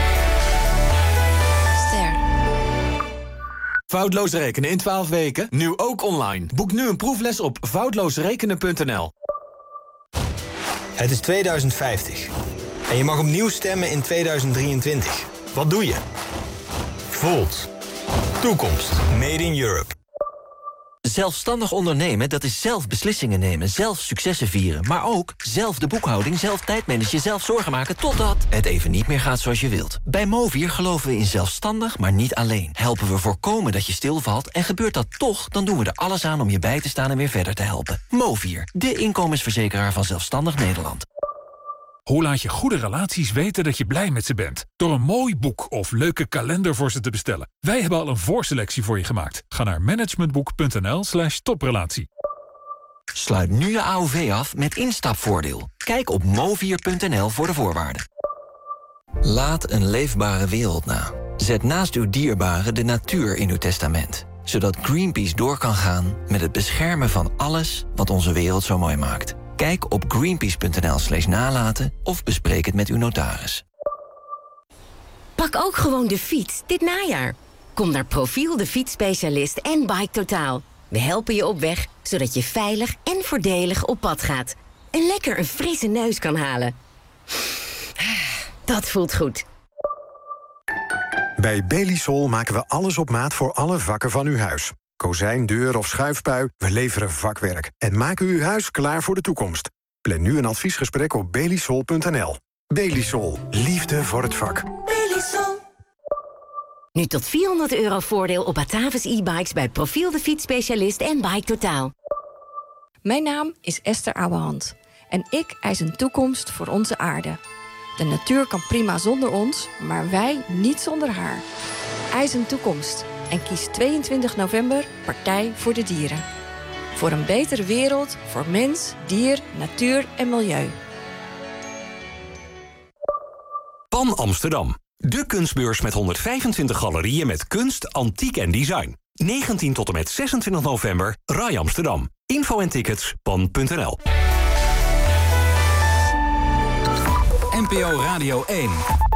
Speaker 16: Ster.
Speaker 25: Foutloos rekenen in twaalf weken, nu ook online. Boek nu een proefles op foutloosrekenen punt n l.
Speaker 26: Het is tweeduizend vijftig. En je mag opnieuw stemmen in tweeduizend drieëntwintig. Wat doe je? Volt. Toekomst. Made in Europe.
Speaker 27: Zelfstandig ondernemen, dat is zelf beslissingen nemen, zelf successen vieren. Maar ook zelf de boekhouding, zelf tijdmanagen, zelf zorgen maken totdat het even niet meer gaat zoals je wilt. Bij Movier geloven we in zelfstandig, maar niet alleen. Helpen we voorkomen dat je stilvalt en gebeurt dat toch, dan doen we er alles aan om je bij te staan en weer verder te helpen. Movier, de inkomensverzekeraar van Zelfstandig Nederland.
Speaker 28: Hoe laat je goede relaties weten dat je blij met ze bent? Door een mooi boek of leuke kalender voor ze te bestellen. Wij hebben al een voorselectie voor je gemaakt. Ga naar managementboek punt n l slash toprelatie.
Speaker 27: Sluit nu je A O V af met instapvoordeel. Kijk op movier punt n l voor de voorwaarden. Laat een leefbare wereld na. Zet naast uw dierbaren de natuur in uw testament. Zodat Greenpeace door kan gaan met het beschermen van alles wat onze wereld zo mooi maakt. Kijk op greenpeace punt n l slash nalaten of bespreek het met uw notaris.
Speaker 29: Pak ook gewoon de fiets dit najaar. Kom naar Profiel, de fietsspecialist en Bike Totaal. We helpen je op weg, zodat je veilig en voordelig op pad gaat. En lekker een frisse neus kan halen. Dat voelt goed.
Speaker 30: Bij Belisol maken we alles op maat voor alle vakken van uw huis. Kozijn, deur of schuifpui, we leveren vakwerk. En maken uw huis klaar voor de toekomst. Plan nu een adviesgesprek op belisol punt n l. Belisol. Liefde voor het vak.
Speaker 29: Belisol. Nu tot vierhonderd euro voordeel op Batavus e-bikes bij Profiel, de fietsspecialist en Bike Totaal.
Speaker 31: Mijn naam is Esther Ouwehand. En ik eis een toekomst voor onze aarde. De natuur kan prima zonder ons, maar wij niet zonder haar. Eis een toekomst. En kies tweeëntwintig november Partij voor de Dieren. Voor een betere wereld, voor mens, dier, natuur en milieu.
Speaker 32: Pan Amsterdam. De kunstbeurs met honderdvijfentwintig galerieën met kunst, antiek en design. negentien tot en met zesentwintig november, Rai Amsterdam. Info en tickets, pan punt n l.
Speaker 6: N P O Radio één.